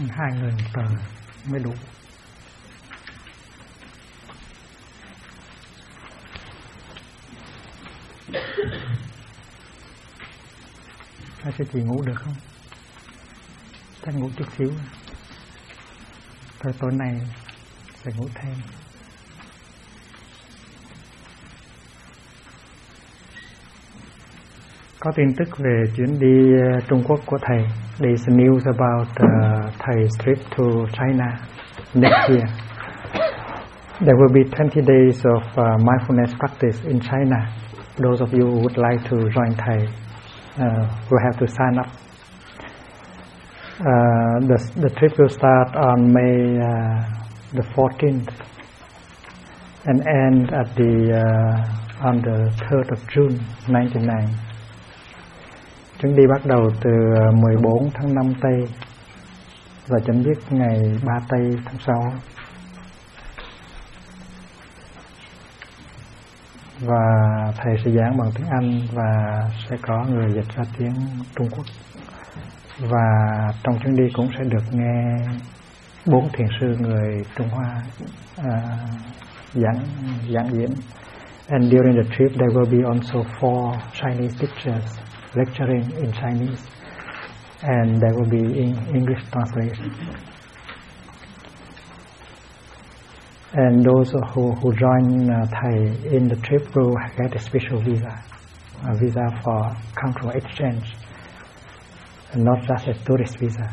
2 người một tờ mới đủ. Hai sư chị ngủ được không? Chắc ngủ chút xíu. Thôi tối nay phải ngủ thêm. Có tin tức về chuyến đi Trung Quốc của thầy. There is news about thei's trip to China next year. There will be 20 days of mindfulness practice in China. Those of you who would like to join thầy will have to sign up. The trip will start on May the 14th and end at on the 3rd of June 1999. Chuyến đi bắt đầu từ 14 tháng 5 Tây và chấm dứt ngày 3 Tây tháng 6. Và thầy sẽ giảng bằng tiếng Anh và sẽ có người dịch ra tiếng Trung Quốc. Và trong chuyến đi cũng sẽ được nghe 4 thiền sư người Trung Hoa giảng diễn. And during the trip there will be also 4 Chinese teachers lecturing in Chinese, and there will be English translation. And those who join thầy in the trip will get a special visa, a visa for cultural exchange, and not just a tourist visa.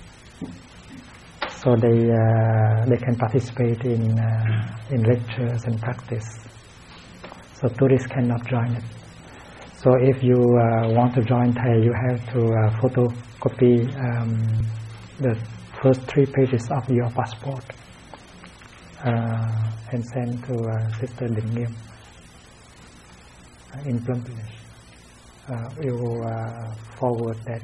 So they can participate in lectures and practice. So tourists cannot join it. So if you want to join thầy, you have to photocopy the first 3 pages of your passport and send to Sister Định Nghiêm in Plum Village. We will forward that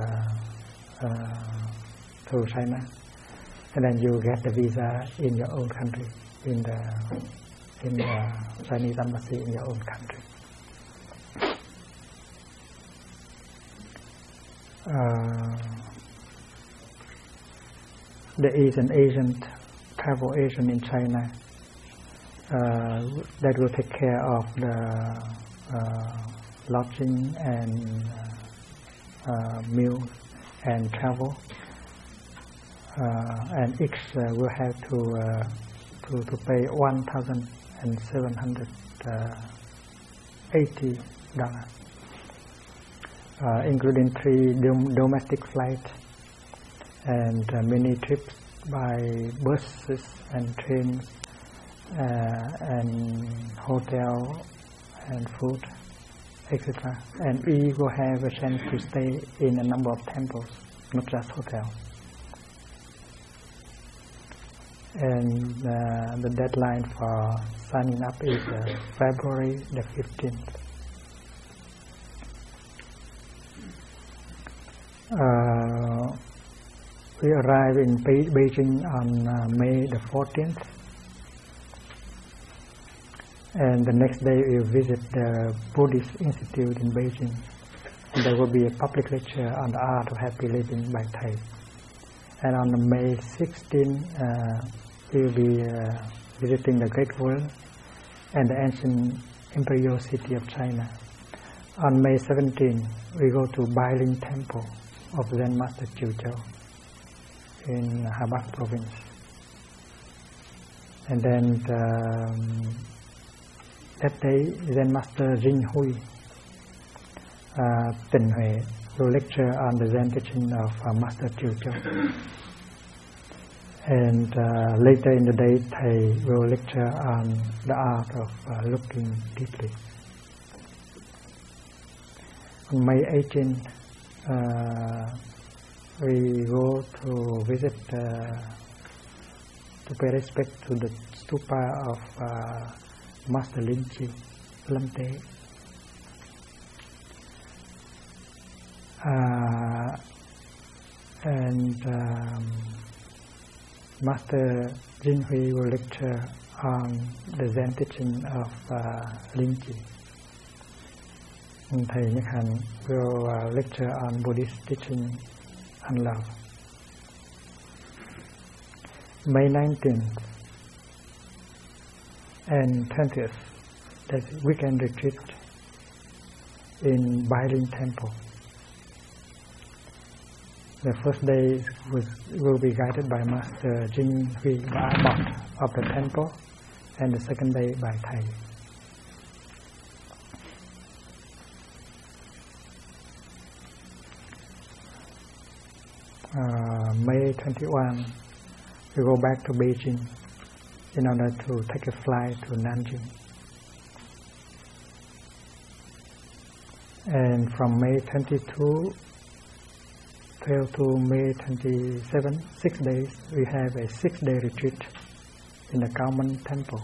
to China, and then you get the visa in your own country, in the Chinese embassy in your own country. There is an agent, travel agent in China that will take care of the lodging and meal and travel, and each will have to pay $1,780, including 3 domestic flights and many trips by buses and trains, and hotel and food, etc. And we will have a chance to stay in a number of temples, not just hotels. And the deadline for signing up is February the 15th. We arrive in Beijing on May the 14th, and the next day we will visit the Buddhist Institute in Beijing. There will be a public lecture on the art of happy living by Thầy. And on May 16th, we will be visiting the Great Wall and the ancient imperial city of China. On May 17th, we go to Bailing Temple of Zen Master Chiu Chou in Habak province. And then that day, Zen Master Jin Hui Tịnh Huệ will lecture on the Zen teaching of Master Chiu Chou. And later in the day, Thầy will lecture on the art of looking deeply. On May 18th, we go to visit, to pay respect to the stupa of Master Lin Chi, Lâm Tế. And Master Jin Hui will lecture on the Zen teaching of Lin Chi. And Thầy Nhất Hạnh will lecture on Buddhist teaching and love. May 19th and 20th, that's weekend retreat in Bailing Temple. The first day will be guided by Master Jin Hui, the abbot of the temple, and the second day by Thầy. May 21, we go back to Beijing in order to take a flight to Nanjing. And from May 22 till to May 27, 6 days, we have a 6-day retreat in the Cao Men Temple.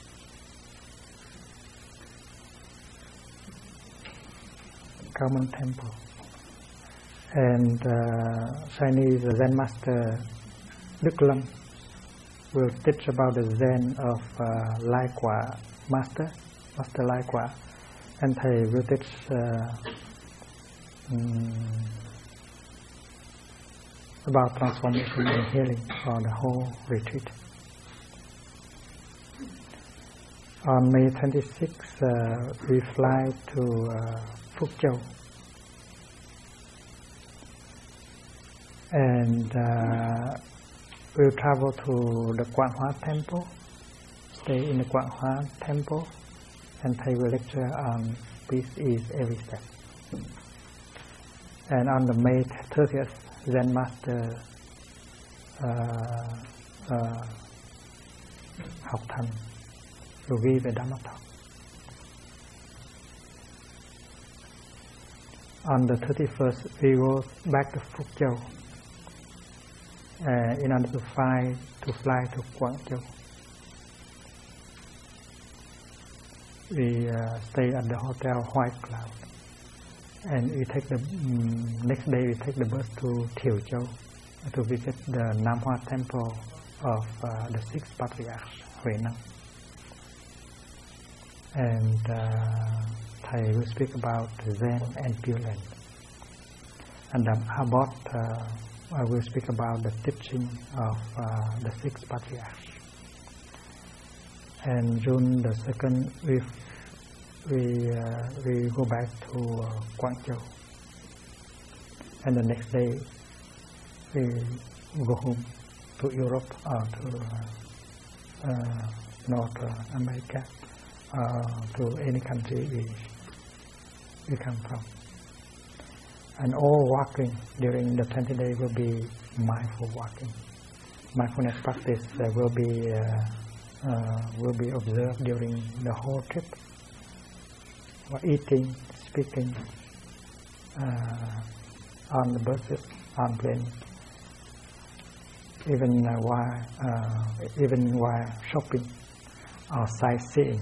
Cao Men Temple. And Chinese Zen Master Đức Lâm will teach about the Zen of Lai Quả Master Lai Quả, and Thầy will teach about transformation and healing for the whole retreat. On May 26, we fly to Phúc Châu, and we'll travel to the Quảng Hóa Temple, stay in the Quảng Hóa Temple, and Thầy will lecture on peace is every step. And on the May 30th, Zen Master Học Thành will give a Dhamma talk. On the 31st, we go back to Phúc Châu in order to fly to Quảng Châu. We stay at the hotel White Cloud, and we take the next day we take the bus to Thiệu Châu to visit the Nam Hoa Temple of the 6th Patriarch Huệ Năng. And Thầy will speak about Zen and Pure Land. And the Abbot I will speak about the teaching of the 6th Patriarch. And June the 2nd, we go back to Quảng Châu. And the next day, we go home to Europe or to North America, to any country we come from. And all walking during the 20 days will be mindful walking. Mindfulness practice will be observed during the whole trip. Eating, speaking, on the buses, on plane, even while shopping or sightseeing.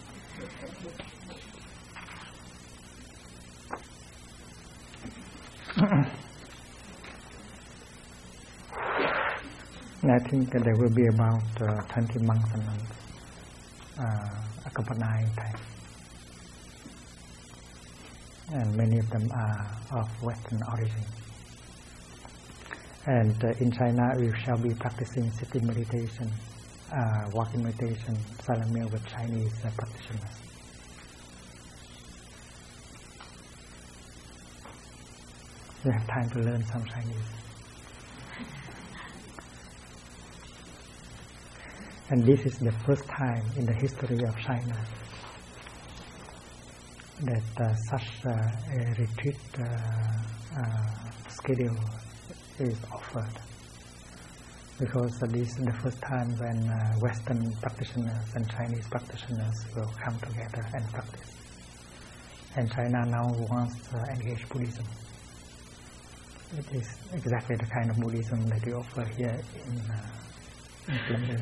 And I think there will be about 20 monks and nuns accompanying Thầy. And many of them are of Western origin. And in China, we shall be practicing sitting meditation, walking meditation, silent meal with Chinese practitioners. You have time to learn some Chinese. And this is the first time in the history of China that such a retreat schedule is offered, because this is the first time when Western practitioners and Chinese practitioners will come together and practice. And China now wants to engage Buddhism. It is exactly the kind of Buddhism that we offer here in London.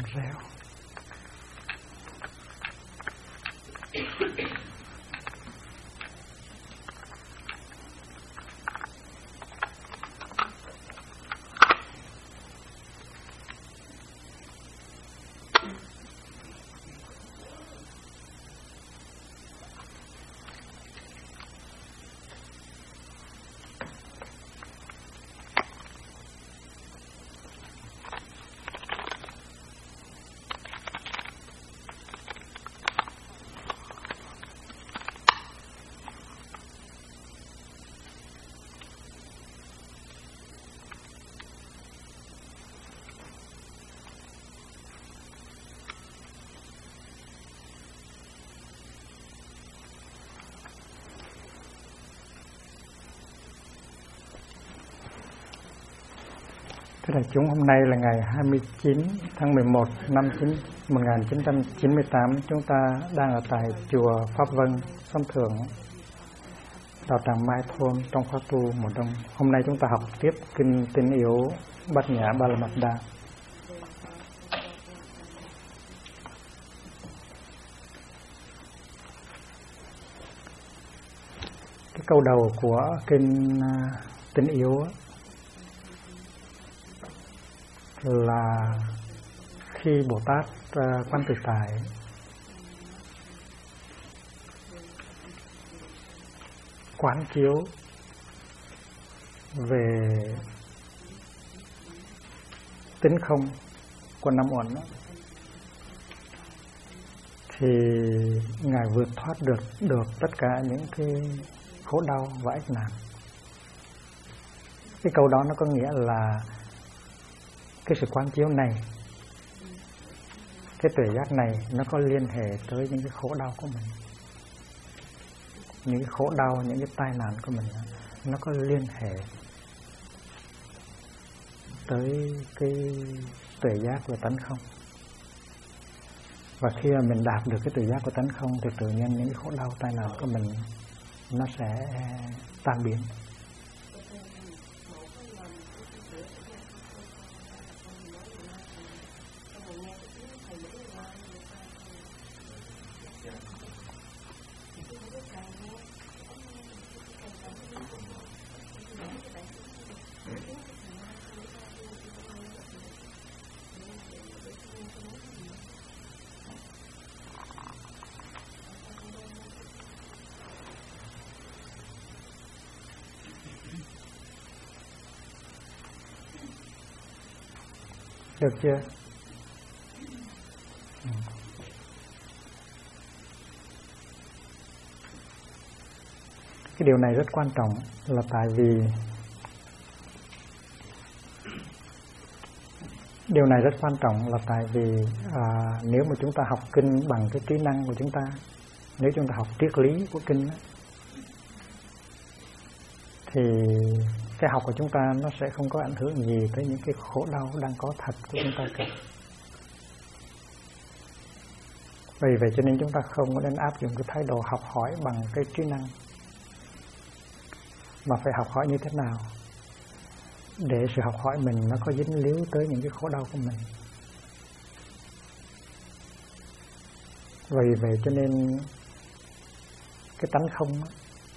rẽo. Thưa đại chúng, hôm nay là ngày 29 tháng 11 năm 1998. Chúng ta đang ở tại chùa Pháp Vân, Xóm Thượng, đạo tràng Mai Thôn trong khóa tu mùa đông. Hôm nay chúng ta học tiếp kinh Tinh Yếu Bát Nhã Ba La Mật Đa. Cái câu đầu của kinh Tinh Yếu là khi Bồ Tát Quan Tự Tại quán chiếu về tính không của năm uẩn, thì Ngài vượt thoát được tất cả những cái khổ đau và ách nạn. Cái câu đó nó có nghĩa là cái sự quán chiếu này, cái tuệ giác này nó có liên hệ tới những cái khổ đau của mình. Những cái khổ đau, những cái tai nạn của mình, nó có liên hệ tới cái tuệ giác về tánh không. Và khi mà mình đạt được cái tuệ giác của tánh không thì tự nhiên những cái khổ đau, tai nạn của mình nó sẽ tan biến. Được chưa? Cái điều này rất quan trọng là tại vì nếu mà chúng ta học kinh bằng cái trí năng của chúng ta, nếu chúng ta học triết lý của kinh đó, thì cái học của chúng ta nó sẽ không có ảnh hưởng gì tới những cái khổ đau đang có thật của chúng ta cả. Vì vậy cho nên chúng ta không có nên áp dụng cái thái độ học hỏi bằng cái trí năng, mà phải học hỏi như thế nào để sự học hỏi mình nó có dính líu tới những cái khổ đau của mình. Vì vậy cho nên cái tánh không đó,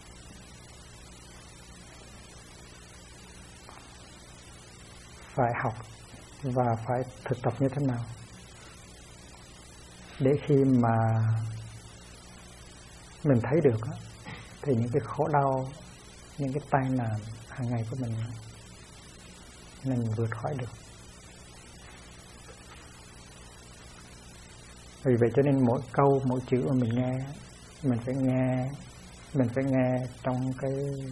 phải học và phải thực tập như thế nào để khi mà mình thấy được đó, thì những cái khổ đau, những cái tai nạn hàng ngày của mình vượt khỏi được. Vì vậy cho nên mỗi câu, mỗi chữ mà mình nghe, mình phải nghe trong cái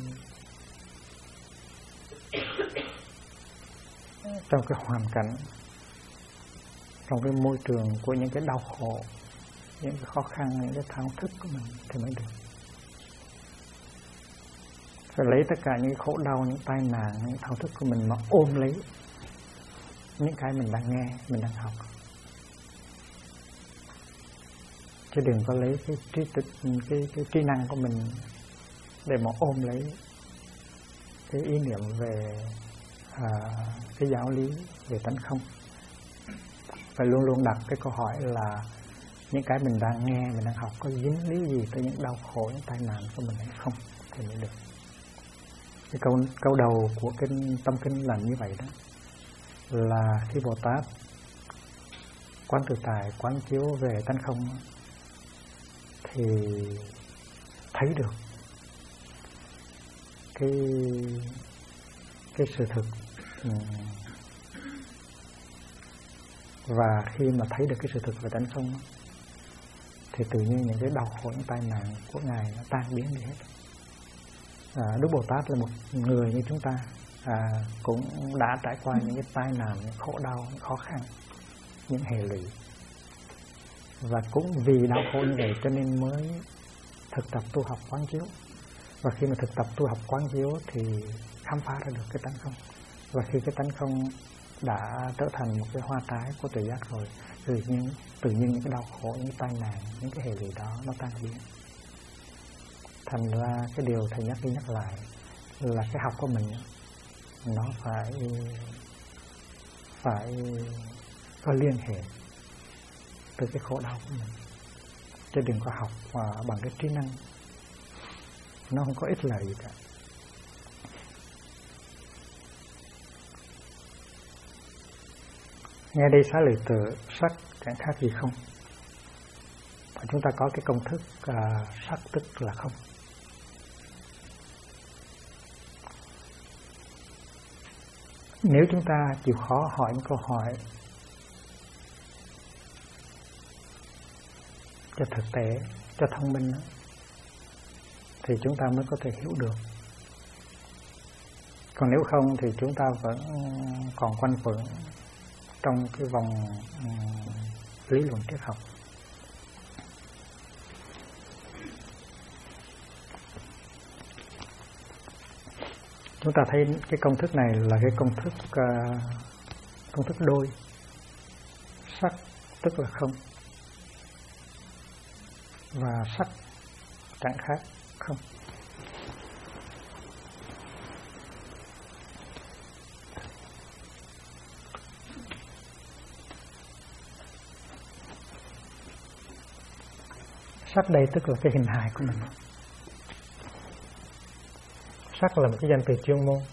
hoàn cảnh, trong cái môi trường của những cái đau khổ, những cái khó khăn, những cái thao thức của mình thì mới được. Phải lấy tất cả những khổ đau, những tai nạn, những thao thức của mình mà ôm lấy những cái mình đang nghe, mình đang học. Chứ đừng có lấy cái trí năng của mình để mà ôm lấy cái ý niệm về cái giáo lý về tánh không. phải luôn luôn đặt cái câu hỏi là những cái mình đang nghe, mình đang học có dính líu gì tới những đau khổ, những tai nạn của mình hay không thì mới được. Cái câu đầu của tâm kinh là như vậy đó, là khi Bồ Tát quán tự tại, quán chiếu về tánh không thì thấy được cái sự thực. Và khi mà thấy được cái sự thực về tánh không thì tự nhiên những cái đau khổ, những tai nạn của Ngài nó tan biến đi hết. Đức Bồ Tát là một người như chúng ta, cũng đã trải qua những cái tai nạn, những khổ đau, những khó khăn, những hệ lụy. Và cũng vì đau khổ như vậy cho nên mới thực tập tu học quán chiếu. Và khi mà thực tập tu học quán chiếu thì khám phá ra được cái tánh không. Và khi cái tánh không đã trở thành một cái hoa trái của tự giác rồi, tự nhiên những cái đau khổ, những cái tai nạn, những cái hệ lụy đó nó tan biến. Thành ra cái điều thầy nhắc đi nhắc lại là cái học của mình nó phải có liên hệ từ cái khổ đau của mình, chứ đừng có học bằng cái trí năng, nó không có ích lợi gì cả. Nghe đây xá lợi tử, sắc chẳng khác gì không. Và chúng ta có cái công thức sắc tức là không. Nếu chúng ta chịu khó hỏi một câu hỏi cho thực tế, cho thông minh, thì chúng ta mới có thể hiểu được. Còn nếu không thì chúng ta vẫn còn quanh quẩn trong cái vòng lý luận triết học. Chúng ta thấy cái công thức này là cái công thức đôi. Sắc tức là không, và sắc chẳng khác không. Sắc đây tức là cái hình hài của mình. Sắc là một cái danh từ chuyên môn,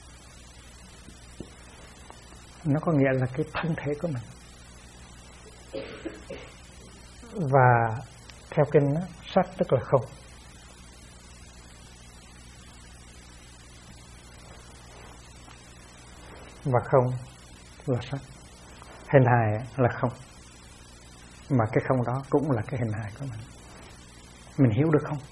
nó có nghĩa là cái thân thể của mình. Và theo kinh đó, sắc tức là không. Và không là sắc. Hình hài là không, mà cái không đó cũng là cái hình hài của mình. Mình hiểu được không?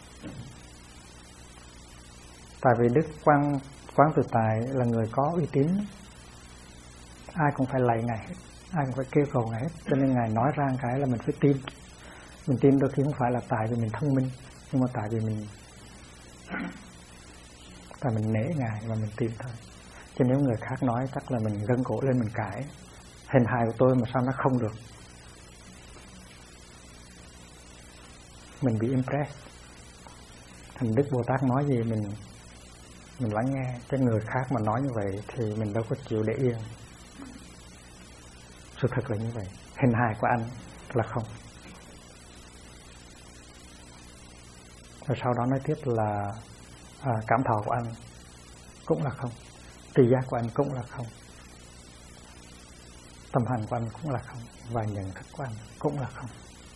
Tại vì Đức Quán Tự Tại là người có uy tín, ai cũng phải lạy Ngài hết, ai cũng phải kêu cầu Ngài hết, cho nên Ngài nói ra cái là mình phải tin. Mình tin đôi khi không phải là tại vì mình thông minh, nhưng mà tại vì mình nể Ngài và mình tin thôi. Chứ nếu người khác nói chắc là mình gân cổ lên mình cãi, hình hài của tôi mà sao nó không được, mình bị impress. Thành Đức Bồ Tát nói gì mình lắng nghe, chứ người khác mà nói như vậy thì mình đâu có chịu để yên. Sự thật là như vậy, hình hài của anh là không. Rồi sau đó nói tiếp là cảm thọ của anh cũng là không, tri giác của anh cũng là không, tâm hành của anh cũng là không, và nhận thức của anh cũng là không.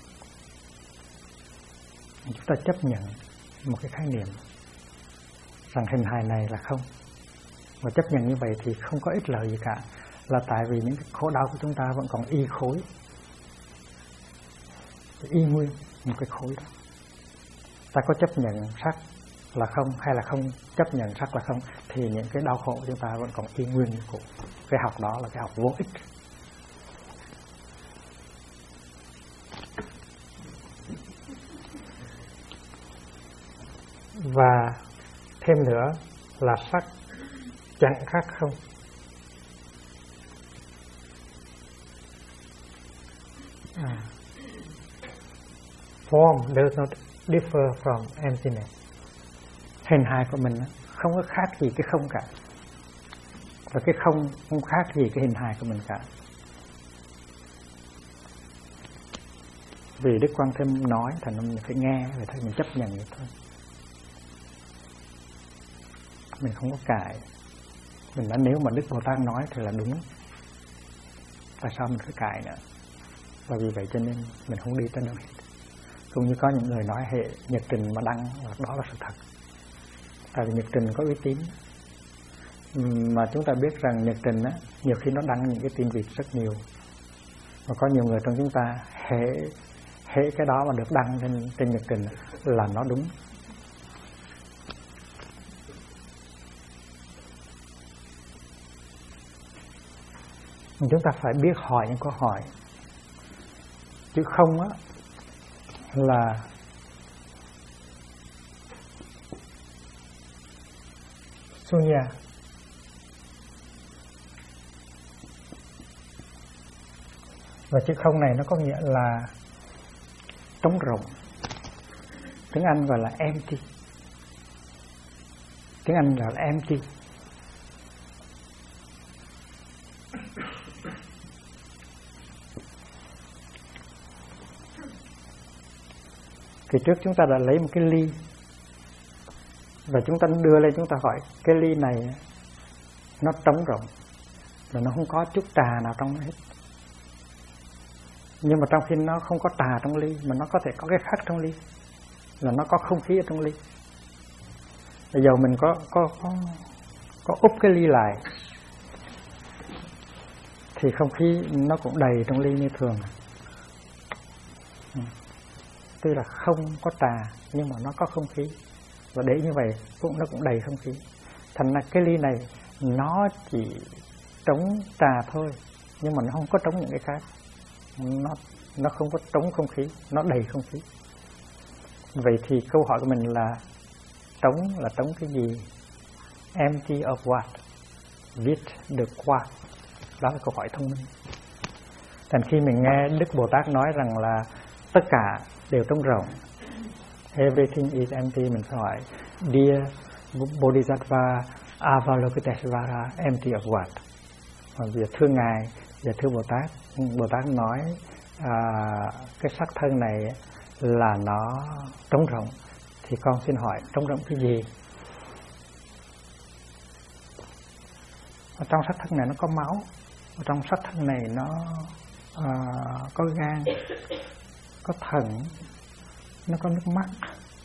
Chúng ta chấp nhận một cái khái niệm rằng hình hài này là không, và chấp nhận như vậy thì không có ích lợi gì cả, là tại vì những cái khổ đau của chúng ta vẫn còn y khối, y nguyên một cái khối đó. Ta có chấp nhận sắc là không hay là không chấp nhận sắc là không thì những cái đau khổ của chúng ta vẫn còn y nguyên như cũ. Cái học đó là cái học vô ích. Và thêm nữa là sắc chẳng khác không. Form does not differ from emptiness. Hình hài của mình không có khác gì cái không cả, và cái không khác gì cái hình hài của mình cả. Vì Đức Quan Thế nói thành mình phải nghe, rồi thôi mình chấp nhận vậy thôi. Mình không có cãi. Mình nói nếu mà Đức Bồ Tát nói thì là đúng, tại sao mình phải cãi nữa? Và vì vậy cho nên mình không đi tới đâu hết. Cũng như có những người nói hệ nhật trình mà đăng, đó là sự thật. Tại vì nhật trình có uy tín. Mà chúng ta biết rằng nhật trình á, nhiều khi nó đăng những cái tin vịt rất nhiều. Và có nhiều người trong chúng ta hệ cái đó mà được đăng trên nhật trình là nó đúng. Chúng ta phải biết hỏi những câu hỏi, chứ không á là sunya. Và chữ không này nó có nghĩa là trống rỗng. Tiếng Anh gọi là empty. Tiếng Anh gọi là empty. Thì trước chúng ta đã lấy một cái ly và chúng ta đưa lên, chúng ta hỏi cái ly này nó trống rỗng, là nó không có chút trà nào trong nó hết. Nhưng mà trong khi nó không có trà trong ly, mà nó có thể có cái khác trong ly, là nó có không khí ở trong ly. Bây giờ mình có úp cái ly lại thì không khí nó cũng đầy trong ly như thường. Tức là không có trà nhưng mà nó có không khí, và để như vậy nó cũng đầy không khí. Thành ra cái ly này nó chỉ trống trà thôi, nhưng mà nó không có trống những cái khác. Nó không có trống không khí, nó đầy không khí. Vậy thì câu hỏi của mình là trống cái gì? Empty of what? Viết được what? Đó là câu hỏi thông minh. Thành khi mình nghe Đức Bồ Tát nói rằng là tất cả đều trống rỗng, everything is empty, mình phải hỏi Dear Bodhisattva Avalokiteshvara, empty of what? Và việc thưa Ngài và thưa Bồ Tát nói cái sắc thân này là nó trống rỗng, thì con xin hỏi trống rỗng cái gì? Ở trong sắc thân này nó có máu, ở trong sắc thân này nó có gan, có thận, nó có nước mắt.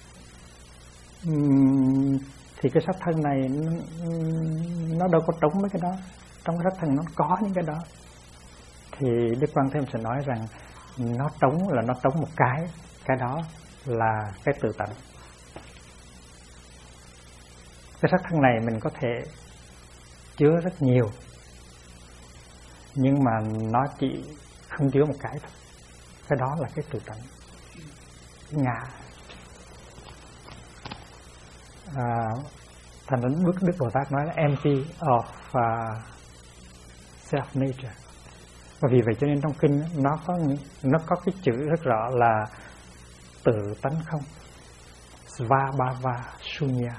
Thì cái sắc thân này nó đâu có trống mấy cái đó. Trong cái sắc thân nó có những cái đó. Thì Đức Quan Thế sẽ nói rằng nó trống là nó trống một cái đó là cái tự tánh. Cái sắc thân này mình có thể chứa rất nhiều, nhưng mà nó chỉ không chứa một cái thôi. Cái đó là cái tự tánh, ngã. Thành đến Đức Bồ Tát nói là empty of self nature. Và vì vậy cho nên trong kinh nó có cái chữ rất rõ là tự tánh không, svabhava shunya.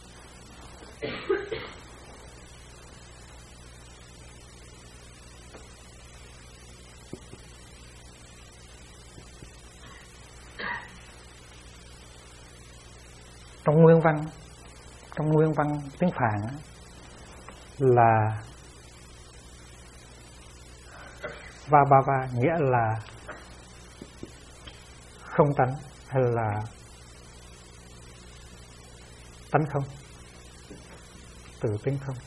Trong nguyên văn tiếng Phạn là Svabhava nghĩa là không tánh hay là tánh không, tự tính không.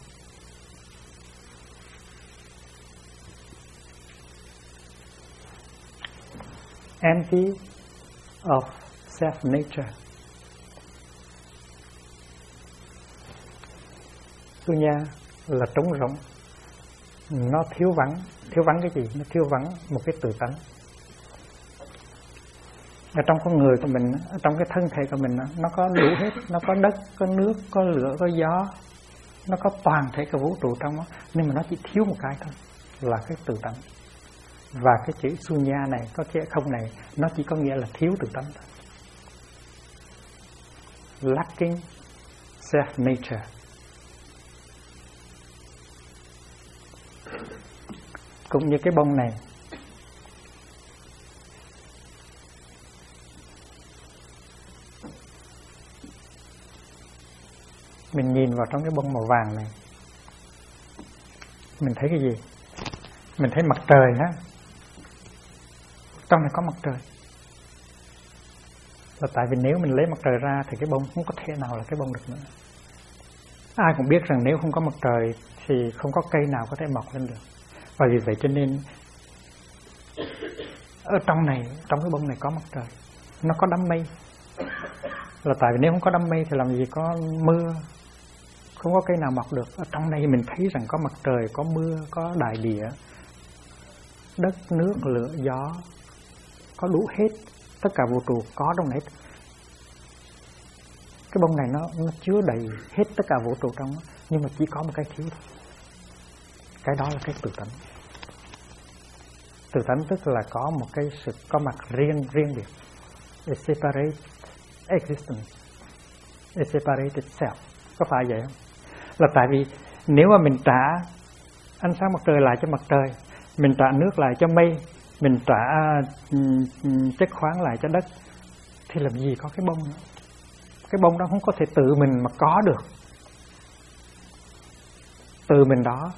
Empty of self nature. Sunya là trống rỗng, nó thiếu vắng cái gì? Nó thiếu vắng một cái tự tánh. Ở trong con người của mình, ở trong cái thân thể của mình, nó có đủ hết, nó có đất, có nước, có lửa, có gió, nó có toàn thể cả vũ trụ trong đó, nhưng mà nó chỉ thiếu một cái thôi, là cái tự tánh. Và cái chữ sunya này, có chữ không này, nó chỉ có nghĩa là thiếu tự tánh thôi. Lacking self nature. Cũng như cái bông này, nhìn vào trong cái bông màu vàng này, mình thấy cái gì? Mình thấy mặt trời ha. Trong này có mặt trời. Là tại vì nếu mình lấy mặt trời ra thì cái bông không có thể nào là cái bông được nữa. Ai cũng biết rằng nếu không có mặt trời thì không có cây nào có thể mọc lên được. Và vì vậy cho nên ở trong này, trong cái bông này có mặt trời, nó có đám mây. Là tại vì nếu không có đám mây thì làm gì có mưa, không có cây nào mọc được. Ở trong này mình thấy rằng có mặt trời, có mưa, có đại địa, đất, nước, lửa, gió, có đủ hết. Tất cả vũ trụ có trong này. Cái bông này nó chứa đầy hết tất cả vũ trụ trong đó. Nhưng mà chỉ có một cái thiếu thôi. Cái đó là cái tự tánh. Tự tánh tức là có một cái sự có mặt riêng biệt. A separate existence, a separated self. Có phải vậy không? Là tại vì nếu mà mình trả ánh sáng mặt trời lại cho mặt trời, mình trả nước lại cho mây, mình trả chất khoáng lại cho đất, thì làm gì có cái bông nữa. Cái bông đó không có thể tự mình mà có được. Tự mình đó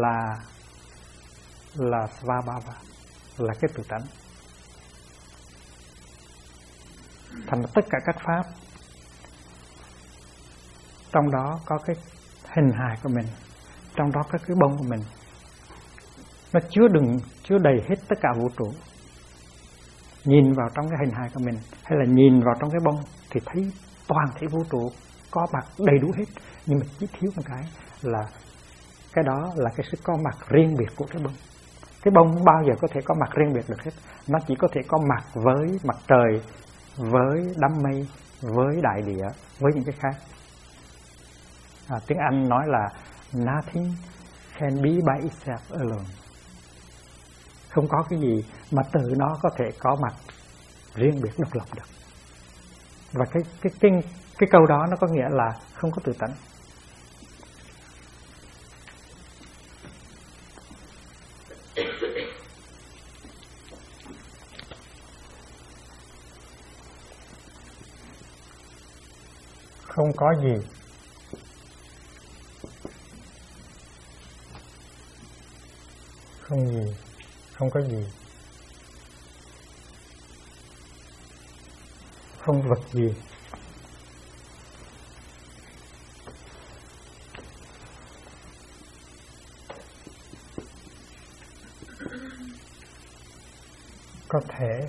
là Svabhava, là cái tự tánh. Thành tất cả các pháp trong đó có cái hình hài của mình, trong đó có cái bông của mình. Nó chứa đầy hết tất cả vũ trụ. Nhìn vào trong cái hình hài của mình hay là nhìn vào trong cái bông thì thấy toàn thể vũ trụ có mặt đầy đủ hết. Nhưng mà chỉ thiếu một cái là cái đó là cái sự có mặt riêng biệt của cái bông. Cái bông không bao giờ có thể có mặt riêng biệt được hết. Nó chỉ có thể có mặt với mặt trời, với đám mây, với đại địa, với những cái khác. Tiếng Anh nói là nothing can be by itself alone. Không có cái gì mà tự nó có thể có mặt riêng biệt độc lập được. Và cái câu đó nó có nghĩa là không có tự tánh. Không có gì không có gì, không vật gì có thể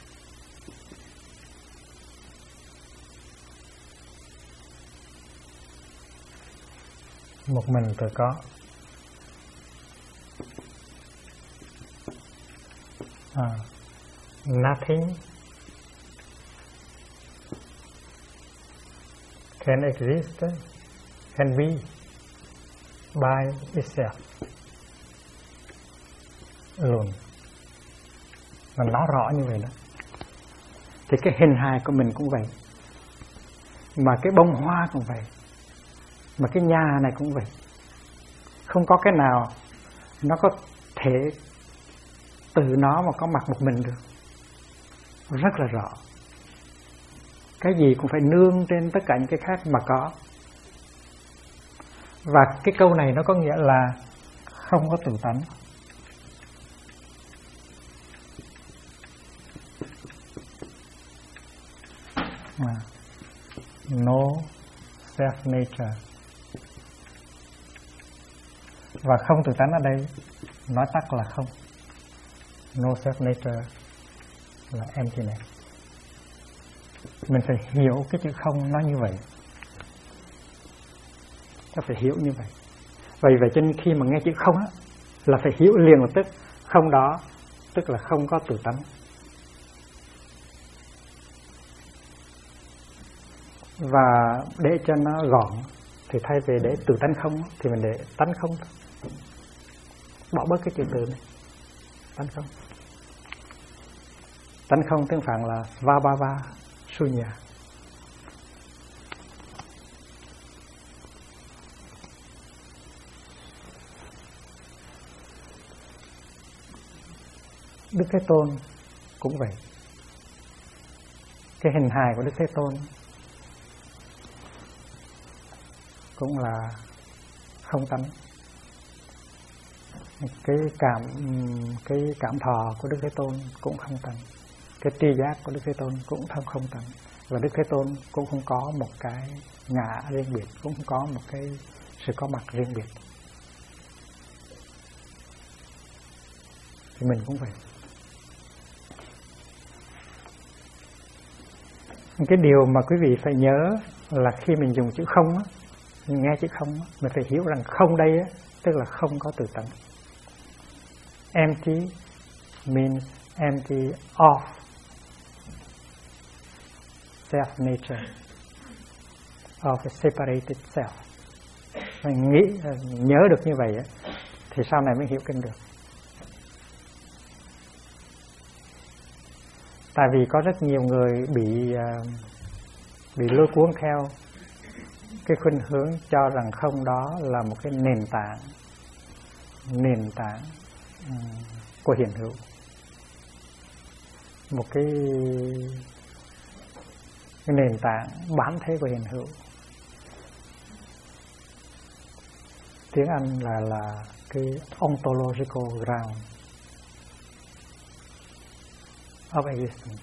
một mình tự có. Nothing can exist, can be by itself alone. Mà nói rõ như vậy đó. Thì cái hình hài của mình cũng vậy, mà cái bông hoa cũng vậy, mà cái nhà này cũng vậy. Không có cái nào nó có thể từ nó mà có mặt một mình được. Rất là rõ. Cái gì cũng phải nương trên tất cả những cái khác mà có. Và cái câu này nó có nghĩa là không có tự tánh. No self nature. Và không tự tánh ở đây nói tắt là không. No self nature là emptiness. Mình phải hiểu cái chữ không nó như vậy. Ta phải hiểu như vậy. Vậy cho nên khi mà nghe chữ không á, là phải hiểu liền lập tức. Không đó tức là không có tự tánh. Và để cho nó gọn thì thay vì để tự tánh không thì mình để tánh không. Bỏ bớt cái chữ tự này. Tánh không. Tánh không tiếng Phạn là Svabhava Sunya. Đức Thế Tôn cũng vậy. Cái hình hài của Đức Thế Tôn cũng là không tánh. Cái cảm thọ của Đức Thế Tôn cũng không tánh. Cái tri giác của Đức Thế Tôn cũng không tánh. Và Đức Thế Tôn cũng không có một cái ngã riêng biệt, cũng không có một cái sự có mặt riêng biệt. Thì mình cũng vậy. Cái điều mà quý vị phải nhớ là khi mình dùng chữ không á, mình nghe chữ không á, mình phải hiểu rằng không đây á, tức là không có tự tánh. Empty means empty of self-nature, of a separated self. Mình nghĩ, nhớ được như vậy á, thì sau này mới hiểu kinh được. Tại vì có rất nhiều người bị lôi cuốn theo cái khuynh hướng cho rằng không đó là một cái nền tảng của hiện hữu, một cái nền tảng bản thể của hiện hữu. Tiếng Anh là cái ontological ground of existence.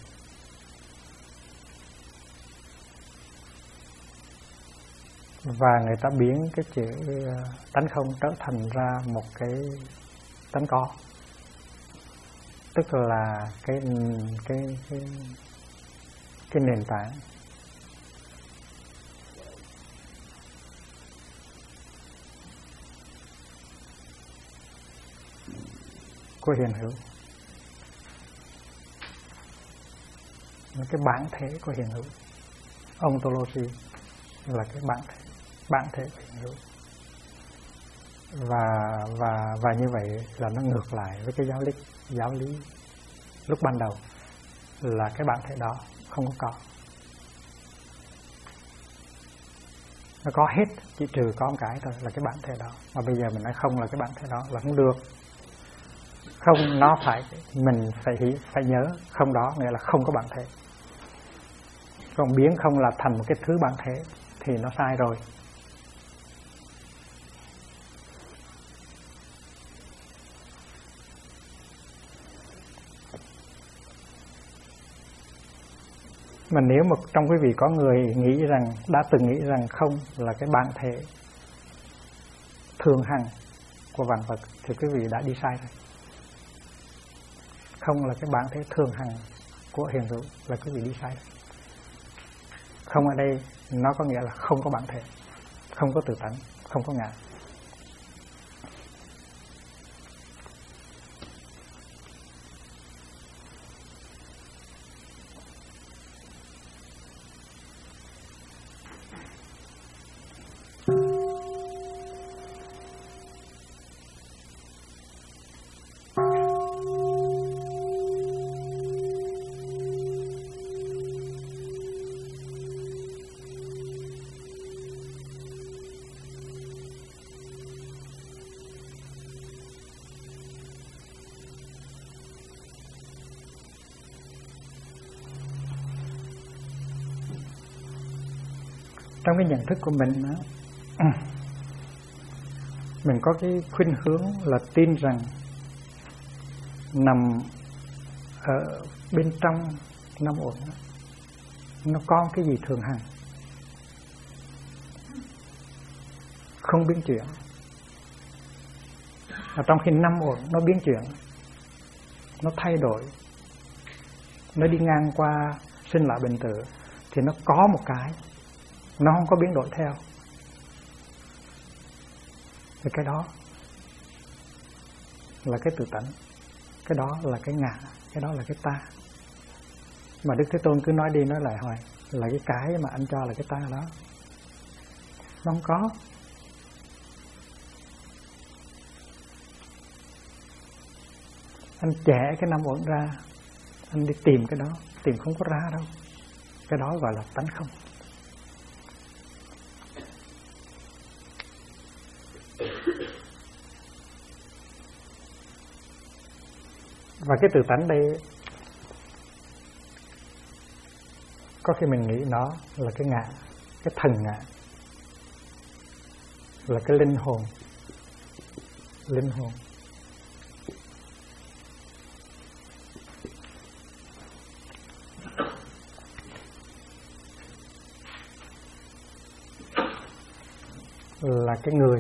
Và người ta biến cái chữ tánh không trở thành ra một cái tánh có, tức là cái nền tảng của hiện hữu, cái bản thể của hiện hữu. Ontology là cái bản thể của hiện hữu. Và như vậy là nó ngược lại với cái giáo lý lúc ban đầu là cái bản thể đó không có. Nó có hết, chỉ trừ có một cái thôi là cái bản thể đó. Mà bây giờ mình nói không là cái bản thể đó là không được. Không, nó mình phải nhớ không đó nghĩa là không có bản thể. Còn biến không là thành một cái thứ bản thể thì nó sai rồi. Mà nếu mà trong quý vị có người đã từng nghĩ rằng không là cái bản thể thường hằng của vạn vật thì quý vị đã đi sai rồi. Không là cái bản thể thường hằng của hiện hữu là quý vị đi sai rồi. Không ở đây nó có nghĩa là không có bản thể, không có tự tánh, không có ngã. Trong cái nhận thức của mình mình có cái khuynh hướng là tin rằng nằm ở bên trong năm uẩn nó có cái gì thường hằng, không biến chuyển. Và trong khi năm uẩn nó biến chuyển, nó thay đổi, nó đi ngang qua sinh lão bệnh tử, thì nó có một cái nó không có biến đổi theo. Thì cái đó là cái tự tánh, cái đó là cái ngã, cái đó là cái ta. Mà Đức Thế Tôn cứ nói đi nói lại hoài là cái mà anh cho là cái ta đó nó không có. Anh chẻ cái năm uẩn ra, anh đi tìm cái đó, tìm không có ra đâu. Cái đó gọi là tánh không. Và cái tự tánh đây có khi mình nghĩ nó là cái ngã, cái thần ngã. là cái linh hồn. Linh hồn. Là cái người.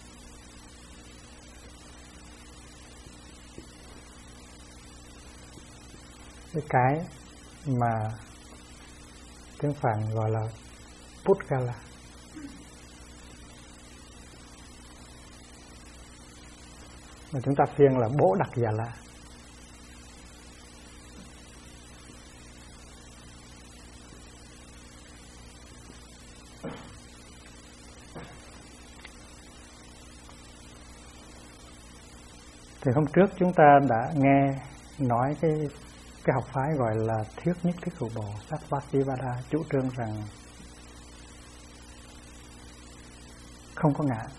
Cái mà tiếng Phạn gọi là Pudgala. Mà chúng ta phiên là Bố Đặc Già La. Thì hôm trước chúng ta đã nghe nói cái học phái gọi là Thuyết Nhất Thiết Hữu Bộ, Sarvastivada, chủ trương rằng không có ngã.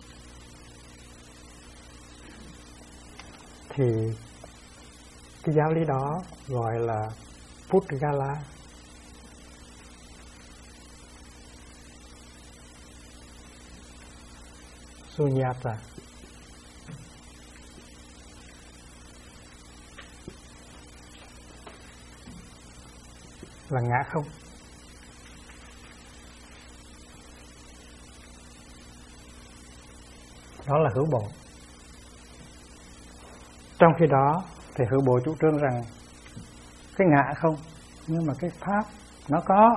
Thì cái giáo lý đó gọi là Pudgala. Sunyata. Là ngã không. Đó là hữu bộ. Trong khi đó thì hữu bộ chủ trương rằng cái ngã không, nhưng mà cái pháp nó có.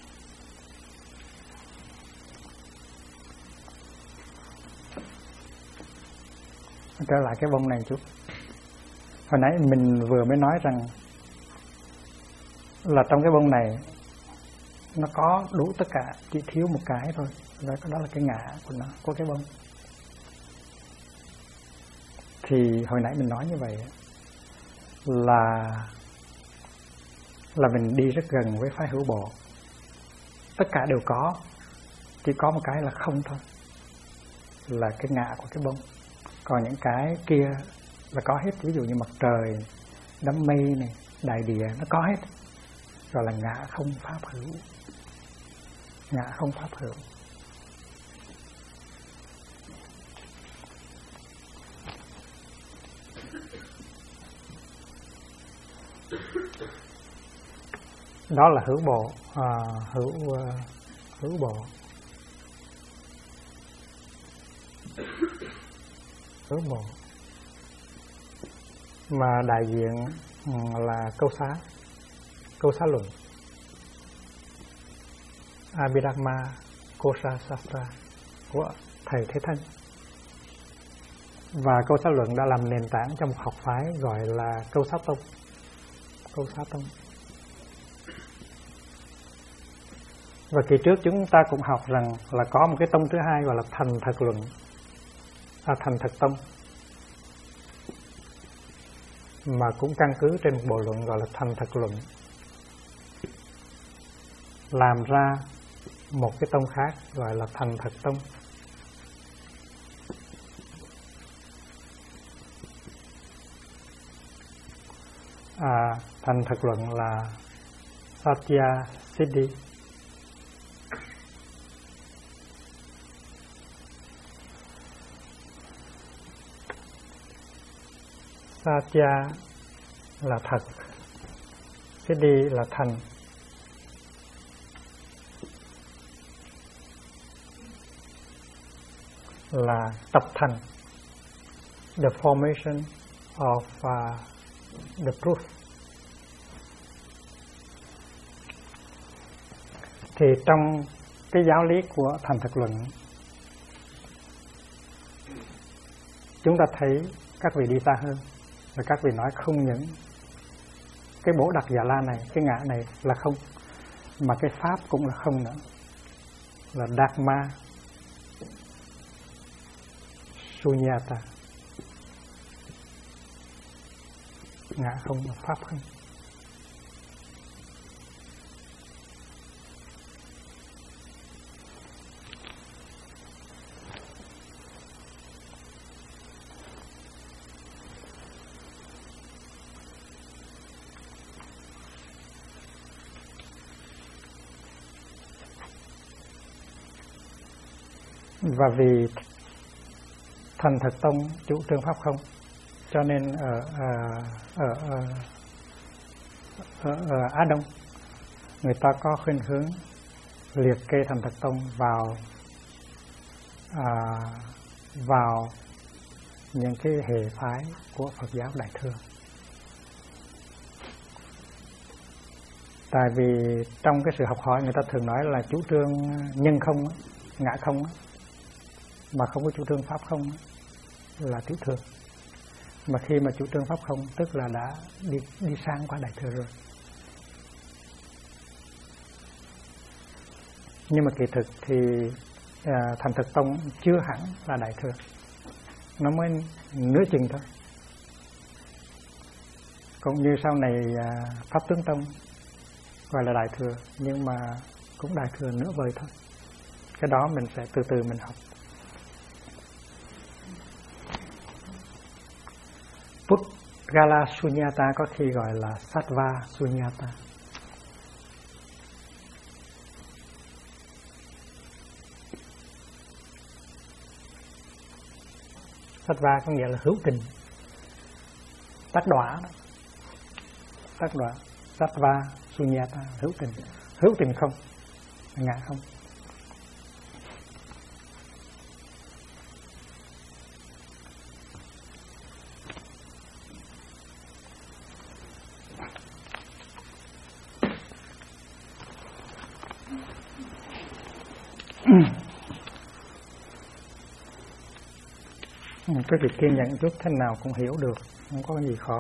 Trở lại cái bông này chút. Hồi nãy mình vừa mới nói rằng là trong cái bông này nó có đủ tất cả, chỉ thiếu một cái thôi. Đó là cái ngã của nó, của cái bông. Thì hồi nãy mình nói như vậy là mình đi rất gần với phái hữu bộ. Tất cả đều có, chỉ có một cái là không thôi, là cái ngã của cái bông. Còn những cái kia là có hết. Ví dụ như mặt trời, đám mây này, đại địa, nó có hết. Gọi là ngã không pháp hữu. Ngã không pháp hữu. Đó là hữu bộ. Hữu bộ. Hữu bộ. Mà đại diện là câu xá luận Abhidhamma Kosha Sastra của thầy Thế Thân. Và câu xá luận đã làm nền tảng trong một học phái gọi là câu xá tông. Câu xá tông. Và kỳ trước chúng ta cũng học rằng là có một cái tông thứ hai gọi là thành thật luận, thành thật tông, mà cũng căn cứ trên một bộ luận gọi là thành thật luận, làm ra một cái tông khác gọi là thành thật tông. Thành thật luận là Satya Siddhi. Satya là thật, Siddhi là thành. Là tập thành, the formation of the proof. Thì trong cái giáo lý của thành thật luận, chúng ta thấy các vị đi xa hơn, và các vị nói không những cái Bố Đặc Già La này, cái ngã này là không, mà cái pháp cũng là không nữa, là Dhamma Sunyata. Ngã không và pháp không. Và vì Thành Thật Tông chủ trương pháp không, cho nên ở Á Đông người ta có khuynh hướng liệt kê Thành Thật Tông vào những cái hệ phái của Phật giáo Đại thừa. Tại vì trong cái sự học hỏi người ta thường nói là chủ trương nhân không, ngã không, mà không có chủ trương pháp không là tiểu thừa. Mà khi mà chủ trương pháp không tức là đã đi sang qua Đại thừa rồi. Nhưng mà kỳ thực thì Thành Thật Tông chưa hẳn là Đại thừa, nó mới nửa chừng thôi. Cũng như sau này Pháp Tướng Tông gọi là Đại thừa, nhưng mà cũng Đại thừa nửa vời thôi. Cái đó mình sẽ từ từ mình học. Pudgala Sunyata có khi gọi là Sattva Sunyata. Sattva có nghĩa là hữu tình, tác đọa. Tác đọa, Sattva Sunyata, hữu tình không, ngã không. Cái việc kiên nhẫn chút thế nào cũng hiểu được, không có gì khó.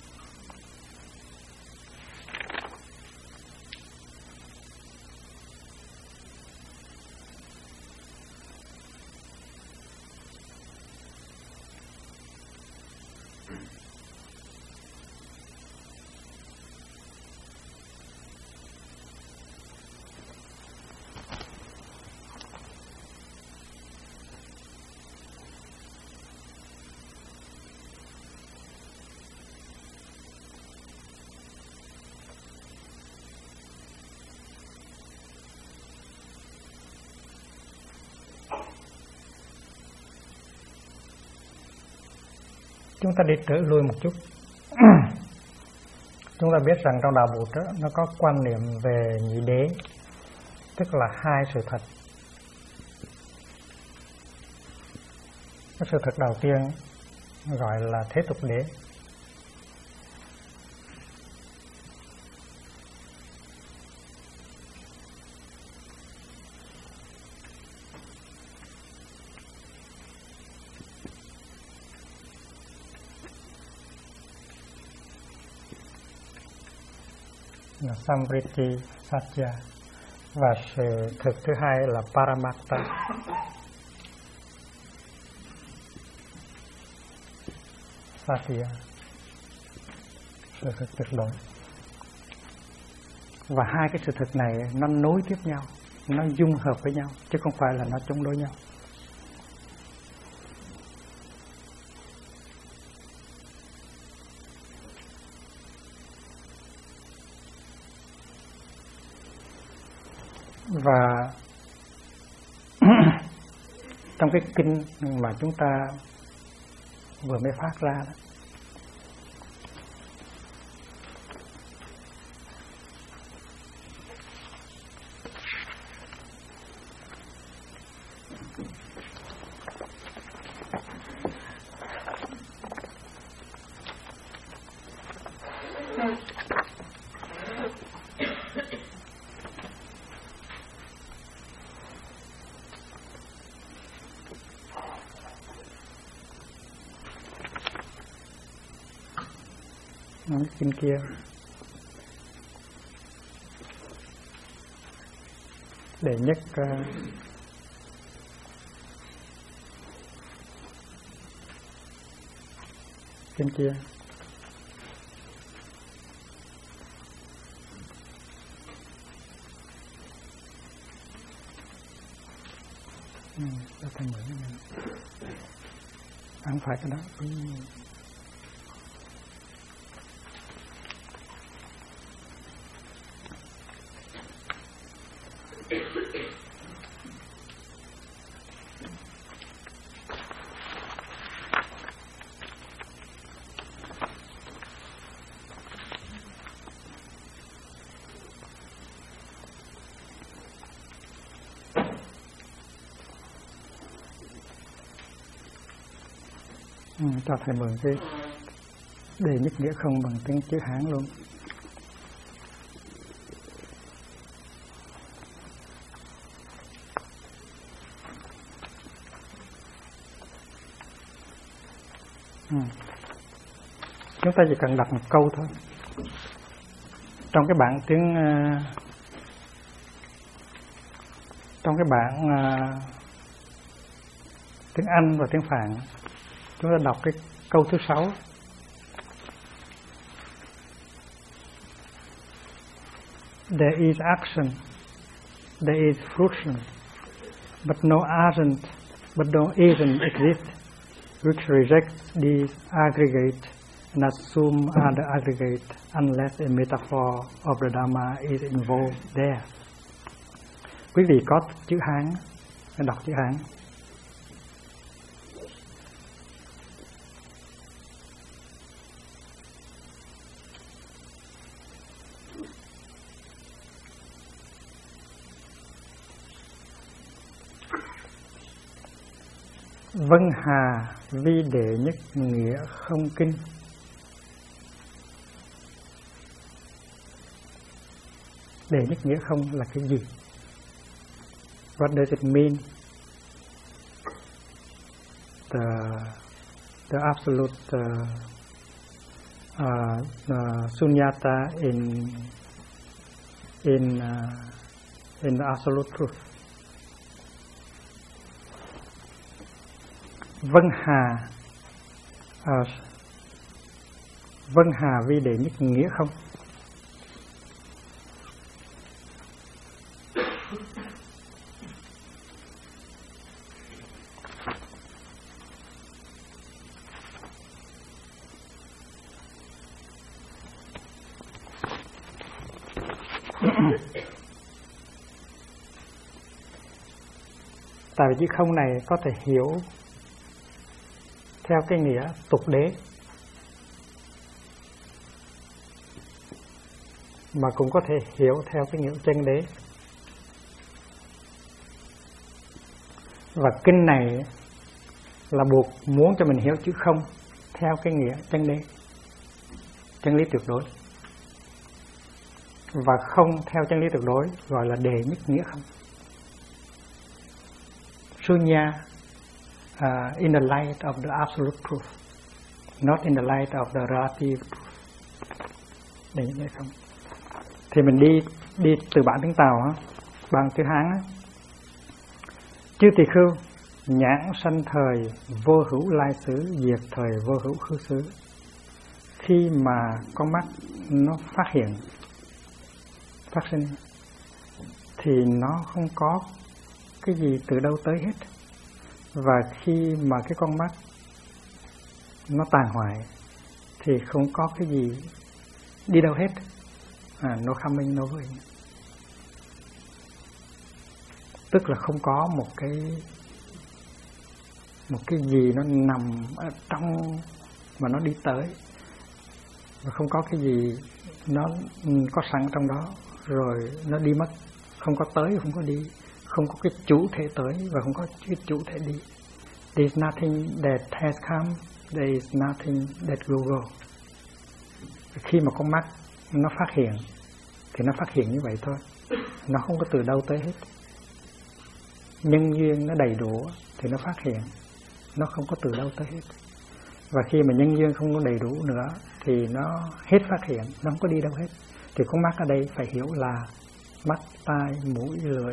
Chúng ta đi trở lui một chút. Chúng ta biết rằng trong đạo Bụt nó có quan niệm về nhị đế, tức là hai sự thật. Cái sự thật đầu tiên gọi là thế tục đế. Là Samvriti Satya. Và sự thực thứ hai là Paramatta, Satya, sự thực tuyệt đối. Và hai cái sự thực này nó nối tiếp nhau, nó dung hợp với nhau, chứ không phải là nó chống đối nhau. Và trong cái kinh mà chúng ta vừa mới phát ra đó, kinh kia để nhắc kinh kia cho thành mới không phải cái đó. Cho thầy mượn cái đề nhất nghĩa không bằng tiếng chữ Hán luôn. Chúng ta chỉ cần đặt một câu thôi. Trong cái bảng tiếng tiếng Anh và tiếng Phạn, chúng ta đọc cái câu thứ 6. There is action, there is fruition, but no agent exists which rejects these aggregate and assume other aggregate unless a metaphor of the Dhamma is involved there. Quý vị có chữ Hán, đọc chữ Hán. Vân hà vi đệ nhất nghĩa không kinh. Đệ nhất nghĩa không là cái gì? What does it mean? The absolute sunyata in the absolute truth. Vân hà vi đệ nhất nghĩa không. Tại vì chữ không này có thể hiểu theo cái nghĩa tục đế, mà cũng có thể hiểu theo cái nghĩa chân đế. Và kinh này là buộc muốn cho mình hiểu chữ không theo cái nghĩa chân đế, chân lý tuyệt đối. Và không theo chân lý tuyệt đối gọi là đệ nhất nghĩa không. Sunya in the light of the absolute truth, not in the light of the relative truth. Đệ nhất nghĩa không. Thì mình đi từ bản tiếng Tàu á, bằng chữ Hán á. Chư tỳ khưu, nhãn sanh thời vô hữu lai xứ, diệt thời vô hữu khứ xứ. Khi mà con mắt nó phát hiện, phát sinh, thì nó không có cái gì từ đâu tới hết. Và khi mà cái con mắt nó tàn hoại thì không có cái gì đi đâu hết. Nó coming, nó going. Tức là không có một cái gì nó nằm ở trong mà nó đi tới, và không có cái gì nó có sẵn trong đó rồi nó đi mất. Không có tới, không có đi, không có cái chủ thể tới và không có cái chủ thể đi. There is nothing that has come, there is nothing that will go. Khi mà con mắt nó phát hiện thì nó phát hiện như vậy thôi, nó không có từ đâu tới hết. Nhân duyên nó đầy đủ thì nó phát hiện, nó không có từ đâu tới hết. Và khi mà nhân duyên không có đầy đủ nữa thì nó hết phát hiện, nó không có đi đâu hết. Thì con mắt ở đây phải hiểu là mắt, tai, mũi, lưỡi,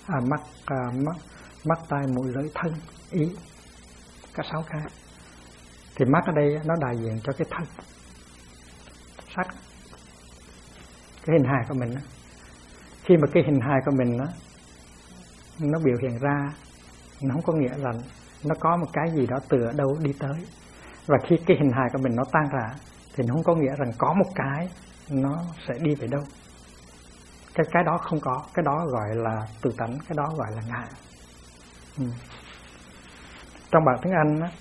mắt, tai, mũi, lưỡi, thân, ý, cả 6 cái. Thì mắt ở đây nó đại diện cho cái thân, sắc, cái hình hài của mình đó. Khi mà cái hình hài của mình đó, nó biểu hiện ra, nó không có nghĩa là nó có một cái gì đó từ ở đâu đi tới. Và khi cái hình hài của mình nó tan ra thì nó không có nghĩa rằng có một cái nó sẽ đi về đâu. Cái đó không có, cái đó gọi là tự tánh, cái đó gọi là ngã. Trong bản tiếng Anh đó,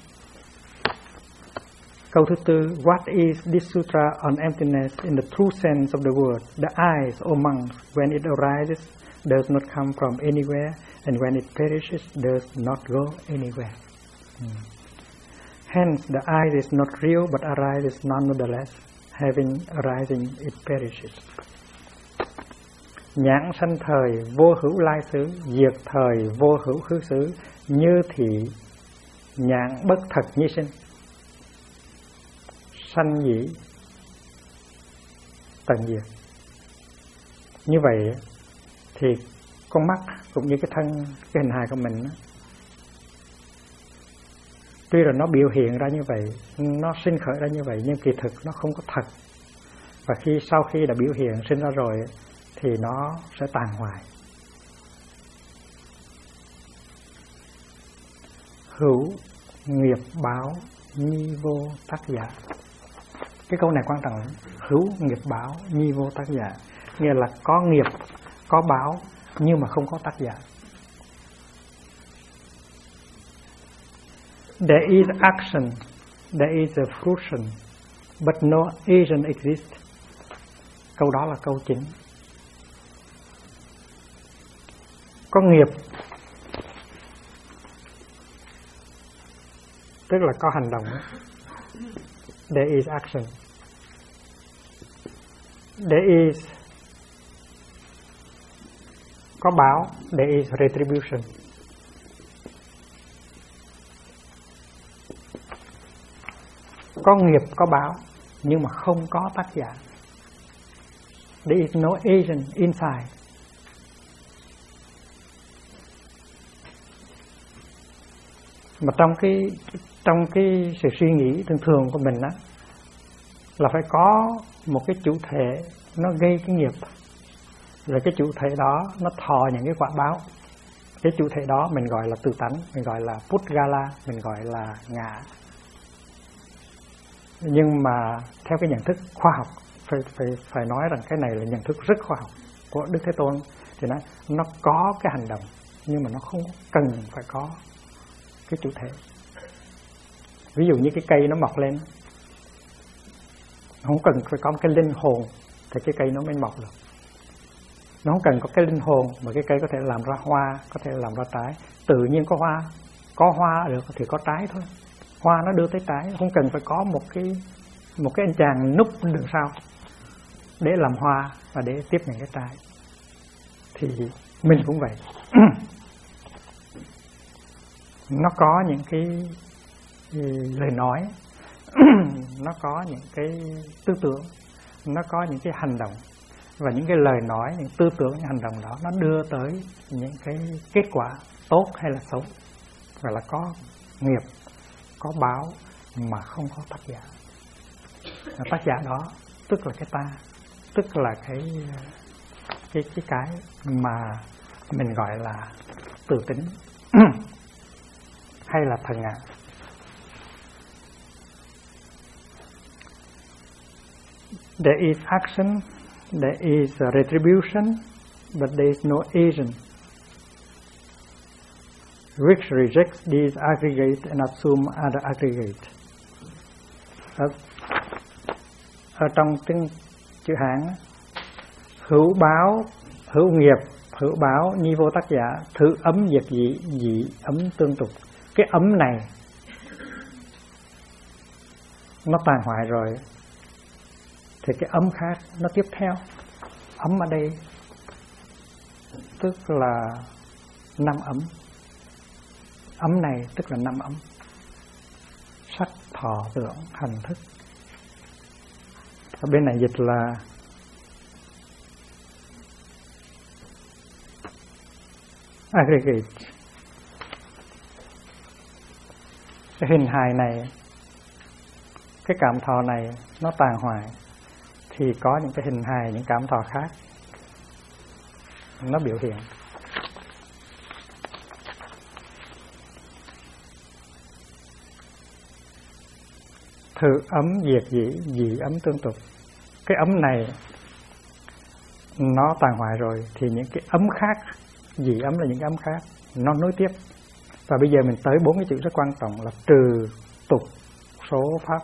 câu thứ 4, what is this sutra on emptiness in the true sense of the word? The eyes, O monk, when it arises, does not come from anywhere, and when it perishes, does not go anywhere. Hence, the eye is not real, but arises nonetheless. Having arising, it perishes. Nhãn sanh thời vô hữu lai xứ, diệt thời vô hữu khứ xứ, như thị nhãn bất thật nhi sinh. Sanh dĩ tận diệt. Như vậy thì con mắt cũng như cái thân, cái hình hài của mình đó, tuy là nó biểu hiện ra như vậy, nó sinh khởi ra như vậy, nhưng kỳ thực nó không có thật. Và sau khi đã biểu hiện sinh ra rồi thì nó sẽ tàn hoại. Hữu nghiệp báo nhi vô tác giả. Cái câu này quan trọng lắm. Hữu nghiệp báo nhi vô tác giả, nghĩa là có nghiệp, có báo nhưng mà không có tác giả. There is action, there is a fruition, but no agent exists. Câu đó là câu chính. Có nghiệp tức là có hành động. There is action. There is có báo. There is retribution. Có nghiệp, có báo nhưng mà không có tác giả. There is no agent inside. Mà trong cái sự suy nghĩ thường thường của mình á, là phải có một cái chủ thể nó gây cái nghiệp, rồi cái chủ thể đó nó thọ những cái quả báo. Cái chủ thể đó mình gọi là tự tánh, mình gọi là Pudgala, mình gọi là ngã. Nhưng mà theo cái nhận thức khoa học, phải nói rằng cái này là nhận thức rất khoa học của Đức Thế Tôn, thì nó có cái hành động nhưng mà nó không cần phải có cái chủ thể. Ví dụ như cái cây nó mọc lên, không cần phải có một cái linh hồn thì cái cây nó mới mọc được. Nó không cần có cái linh hồn mà cái cây có thể làm ra hoa, có thể làm ra trái. Tự nhiên có hoa được thì có trái thôi. Hoa nó đưa tới trái, không cần phải có một cái anh chàng núp đằng sau để làm hoa và để tiếp những cái trái. Thì mình cũng vậy. Nó có những cái lời nói, nó có những cái tư tưởng, nó có những cái hành động. Và những cái lời nói, những tư tưởng, những hành động đó nó đưa tới những cái kết quả tốt hay là xấu. Và là có nghiệp, có báo mà không có tác giả. Và tác giả đó tức là cái ta, tức là cái mà mình gọi là tự tính hay là thần ngã. There is action, there is retribution, but there is no agent, which rejects these aggregates and assume other aggregate. Ở trong tiếng chữ Hán, hữu báo, hữu nghiệp, hữu báo, nhi vô tác giả, thứ ấm diệt dị, dị ấm tương tục. Cái ấm này nó tàn hoại rồi thì cái ấm khác nó tiếp theo. Ấm ở đây tức là 5 ấm. Ấm này tức là 5 ấm: sắc, thọ, tưởng, hành, thức. Ở bên này dịch là aggregate. Cái hình hài này, cái cảm thọ này nó tàn hoại thì có những cái hình hài, những cảm thọ khác nó biểu hiện. Thử ấm diệt dị, dị ấm tương tục. Cái ấm này nó tàn hoại rồi thì những cái ấm khác, dị ấm là những cái ấm khác, nó nối tiếp. Và bây giờ mình tới 4 cái chữ rất quan trọng là trừ, tục, số, pháp.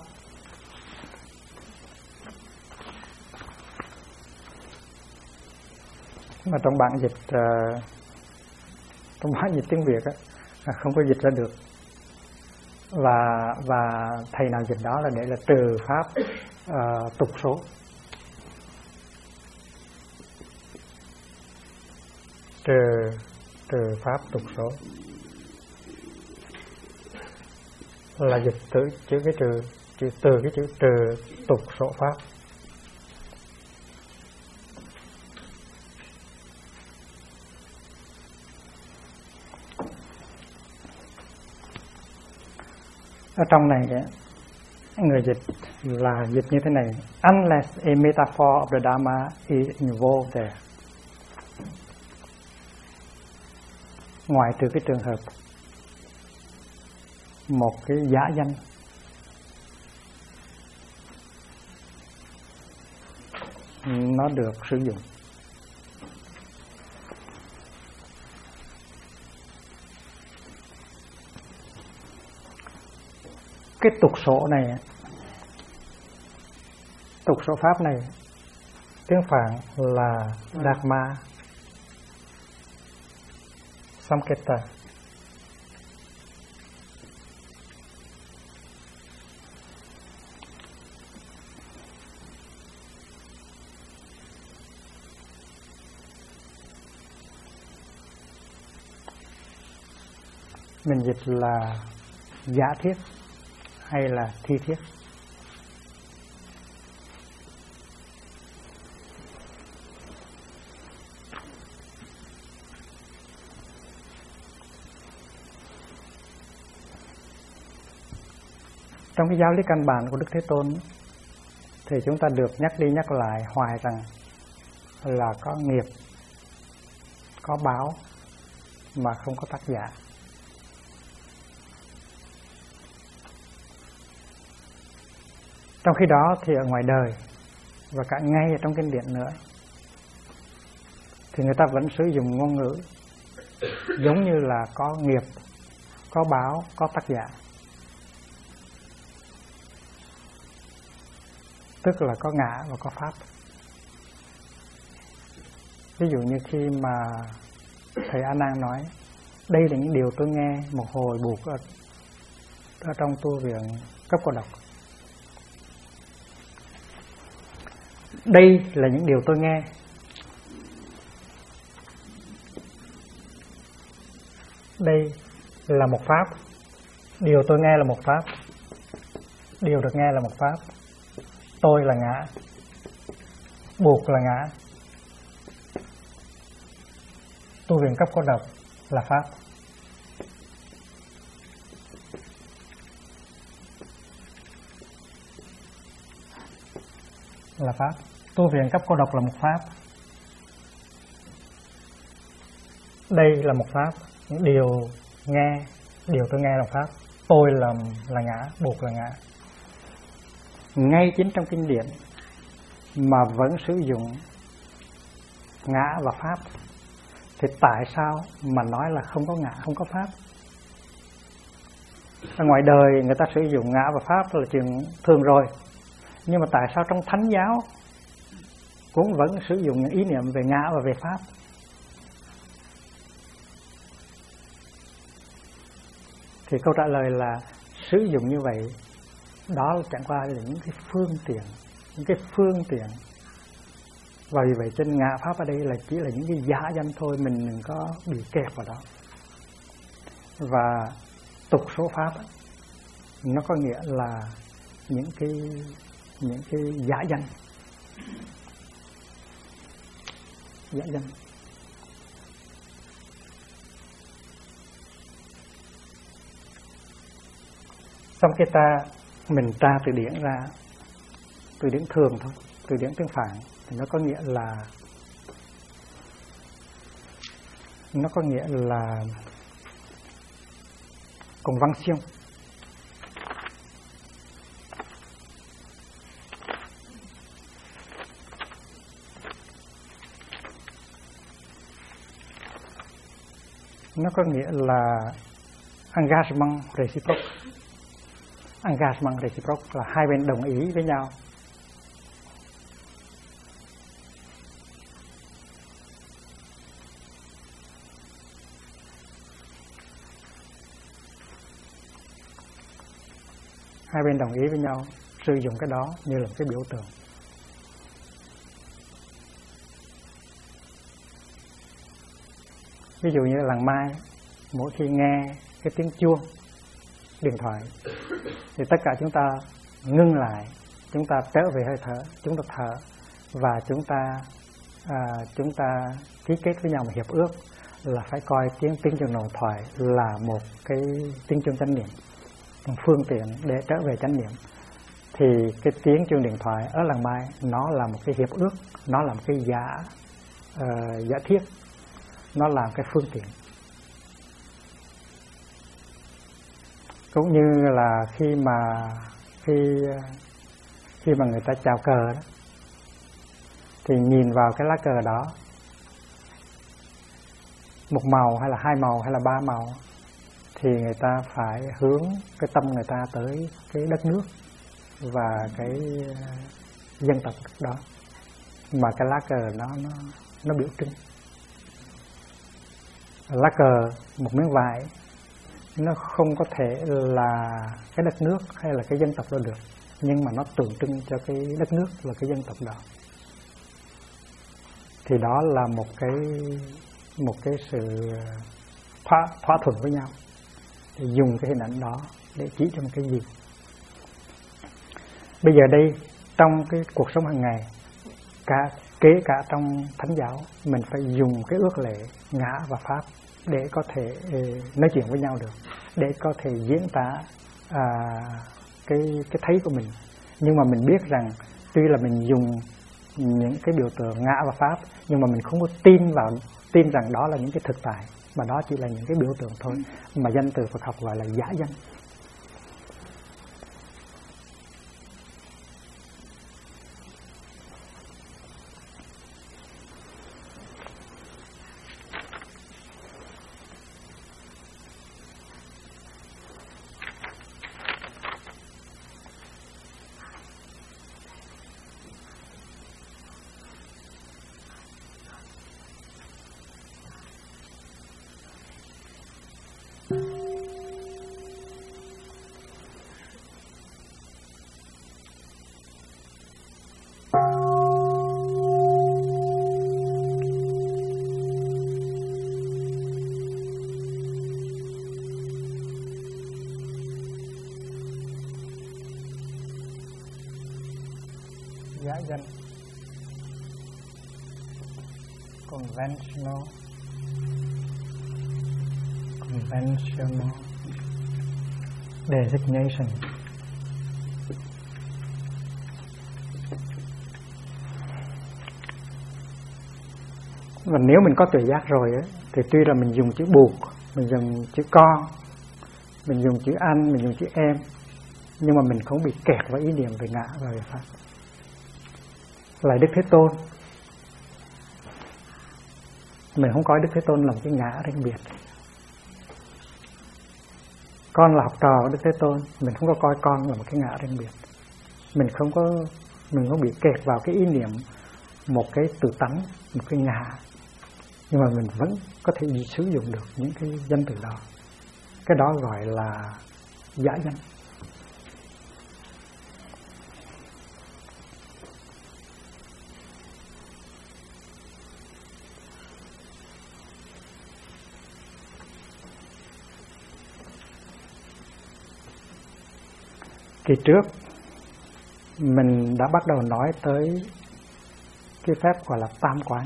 Mà trong bản dịch tiếng Việt á, không có dịch ra được. và thầy nào dịch đó là để là trừ pháp tục số. Trừ pháp tục số là dịch từ chữ cái từ cái chữ trừ tục số pháp. Ở trong này người dịch là dịch như thế này: unless a metaphor of the Dharma is involved there. Ngoại trừ cái trường hợp một cái giả danh nó được sử dụng. Cái tục số này, tục số pháp này, tiếng Phạn là Dharma Samketa. Mình dịch là giả thiết hay là thi thiết. Trong cái giáo lý căn bản của Đức Thế Tôn thì chúng ta được nhắc đi nhắc lại hoài rằng là có nghiệp, có báo mà không có tác giả. Trong khi đó thì ở ngoài đời và cả ngay ở trong kinh điển nữa thì người ta vẫn sử dụng ngôn ngữ giống như là có nghiệp, có báo, có tác giả. Tức là có ngã và có pháp. Ví dụ như khi mà thầy A Nan nói đây là những điều tôi nghe một hồi buộc ở trong tu viện cấp cô độc. Đây là những điều tôi nghe. Đây là một pháp. Điều tôi nghe là một pháp. Điều được nghe là một pháp. Tôi là ngã. Buộc là ngã. Tu viện cấp cô độc là pháp. Là pháp. Tu viện cấp cô độc là một pháp. Đây là một pháp. Những điều nghe, điều tôi nghe là pháp. Tôi là ngã, buộc là ngã. Ngay chính trong kinh điển mà vẫn sử dụng ngã và pháp thì tại sao mà nói là không có ngã, không có pháp? Ở ngoài đời người ta sử dụng ngã và pháp là chuyện thường rồi. Nhưng mà tại sao trong thánh giáo cũng vẫn sử dụng những ý niệm về ngã và về pháp? Thì câu trả lời là sử dụng như vậy đó chẳng qua là những cái phương tiện, những cái phương tiện. Và vì vậy trên ngã pháp ở đây là chỉ là những cái giả danh thôi, mình đừng có bị kẹp vào đó. Và tục số pháp nó có nghĩa là những cái giả danh. Giả danh. Xong cái mình tra từ điển ra, từ điển thường thôi, từ điển tiếng Phạn thì nó có nghĩa là convention. Nó có nghĩa là engagement reciproque. Engagement reciproque là hai bên đồng ý với nhau. hai bên đồng ý với nhau sử dụng cái đó như là một cái biểu tượng. Ví dụ như làng Mai, mỗi khi nghe cái tiếng chuông điện thoại thì tất cả chúng ta ngưng lại, chúng ta trở về hơi thở, chúng ta thở và chúng ta ký kết với nhau một hiệp ước là phải coi tiếng chuông điện thoại là một cái tiếng chuông chánh niệm, một phương tiện để trở về chánh niệm. Thì cái tiếng chuông điện thoại ở làng Mai nó là một cái hiệp ước, nó là một cái giả thiết, nó là cái phương tiện. Cũng như là khi mà người ta chào cờ đó, thì nhìn vào cái lá cờ đó, một màu hay là hai màu hay là ba màu, thì người ta phải hướng cái tâm người ta tới cái đất nước và cái dân tộc đó, mà cái lá cờ nó biểu trưng. Lá cờ, một miếng vải, nó không có thể là cái đất nước hay là cái dân tộc đó được, nhưng mà nó tượng trưng cho cái đất nước và cái dân tộc đó. Thì đó là một cái sự thỏa thuận với nhau, để dùng cái hình ảnh đó để chỉ cho một cái gì. Bây giờ đây, trong cái cuộc sống hàng ngày, kể cả trong thánh giáo, mình phải dùng cái ước lệ ngã và pháp để có thể nói chuyện với nhau được, để có thể diễn tả cái thấy của mình. Nhưng mà mình biết rằng tuy là mình dùng những cái biểu tượng ngã và pháp, nhưng mà mình không có tin rằng đó là những cái thực tại, mà đó chỉ là những cái biểu tượng thôi, mà danh từ Phật học gọi là giả danh. Giả danh, conventional designation. Và nếu mình có tuệ giác rồi ấy, thì tuy là mình dùng chữ buộc, mình dùng chữ con, mình dùng chữ anh, mình dùng chữ em, nhưng mà mình không bị kẹt vào ý niệm về ngã và về pháp. Lại Đức Thế Tôn, mình không coi Đức Thế Tôn là một cái ngã riêng biệt. Con là học trò của Đức Thế Tôn, mình không có coi con là một cái ngã riêng biệt. Mình không bị kẹt vào cái ý niệm một cái tự tánh, một cái ngã, nhưng mà mình vẫn có thể sử dụng được những cái danh từ đó. Cái đó gọi là giả danh. Kỳ trước mình đã bắt đầu nói tới cái phép gọi là tam quán.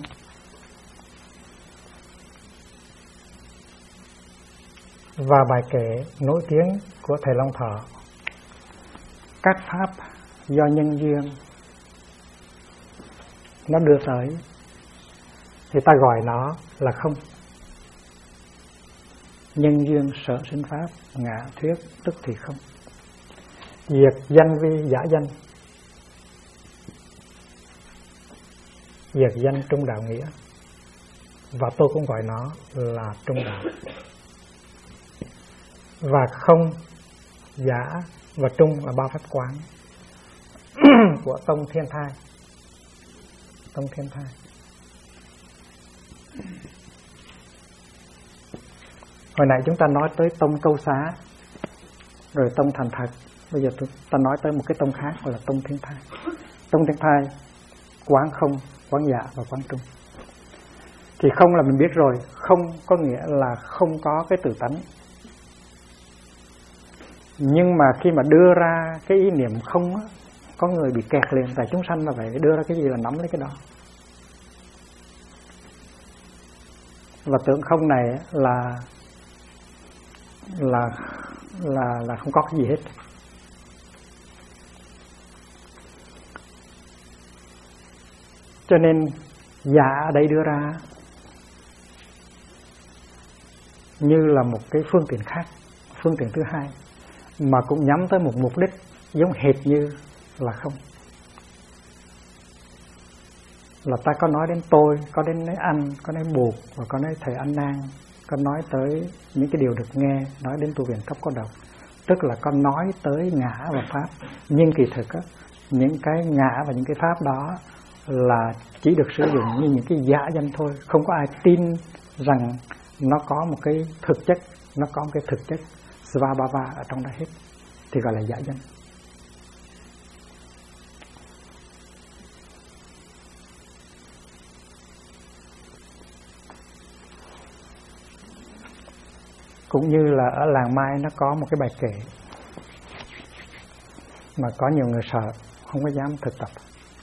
Và bài kể nổi tiếng của Thầy Long Thọ, các pháp do nhân duyên nó đưa tới thì ta gọi nó là không. Nhân duyên sở sinh pháp, ngã thuyết tức thì không. Diệt danh vi giả danh, diệt danh trung đạo nghĩa, và tôi cũng gọi nó là trung đạo. Và không, giả và trung là ba pháp quán của tông Thiên Thai. Tông Thiên Thai. Hồi nãy chúng ta nói tới tông Câu Xá, rồi tông Thành Thật, Bây giờ ta nói tới một cái tông khác gọi là tông Thiên Thai. Tông Thiên Thai quán không, quán dạ và quán trung. Thì không là mình biết rồi, không có nghĩa là không có cái tự tánh. Nhưng mà khi mà đưa ra cái ý niệm không á, có người bị kẹt liền. Tại chúng sanh là vậy, đưa ra cái gì là nắm lấy cái đó. Và tưởng không này là không có cái gì hết. Cho nên dạ ở đây đưa ra như là một cái phương tiện khác, phương tiện thứ hai, mà cũng nhắm tới một mục đích giống hệt như là không. Là ta có nói đến tôi, có đến anh, có đến Bụt, và có đến thầy An Nan, có nói tới những cái điều được nghe, nói đến tu viện cấp có độc. Tức là có nói tới ngã và pháp. Nhưng kỳ thực á, những cái ngã và những cái pháp đó là chỉ được sử dụng như những cái giả danh thôi. Không có ai tin rằng nó có một cái thực chất, nó có một cái thực chất Svabhava ở trong đó hết, thì gọi là giả danh. Cũng như là ở làng Mai nó có một cái bài kệ mà có nhiều người sợ, không có dám thực tập.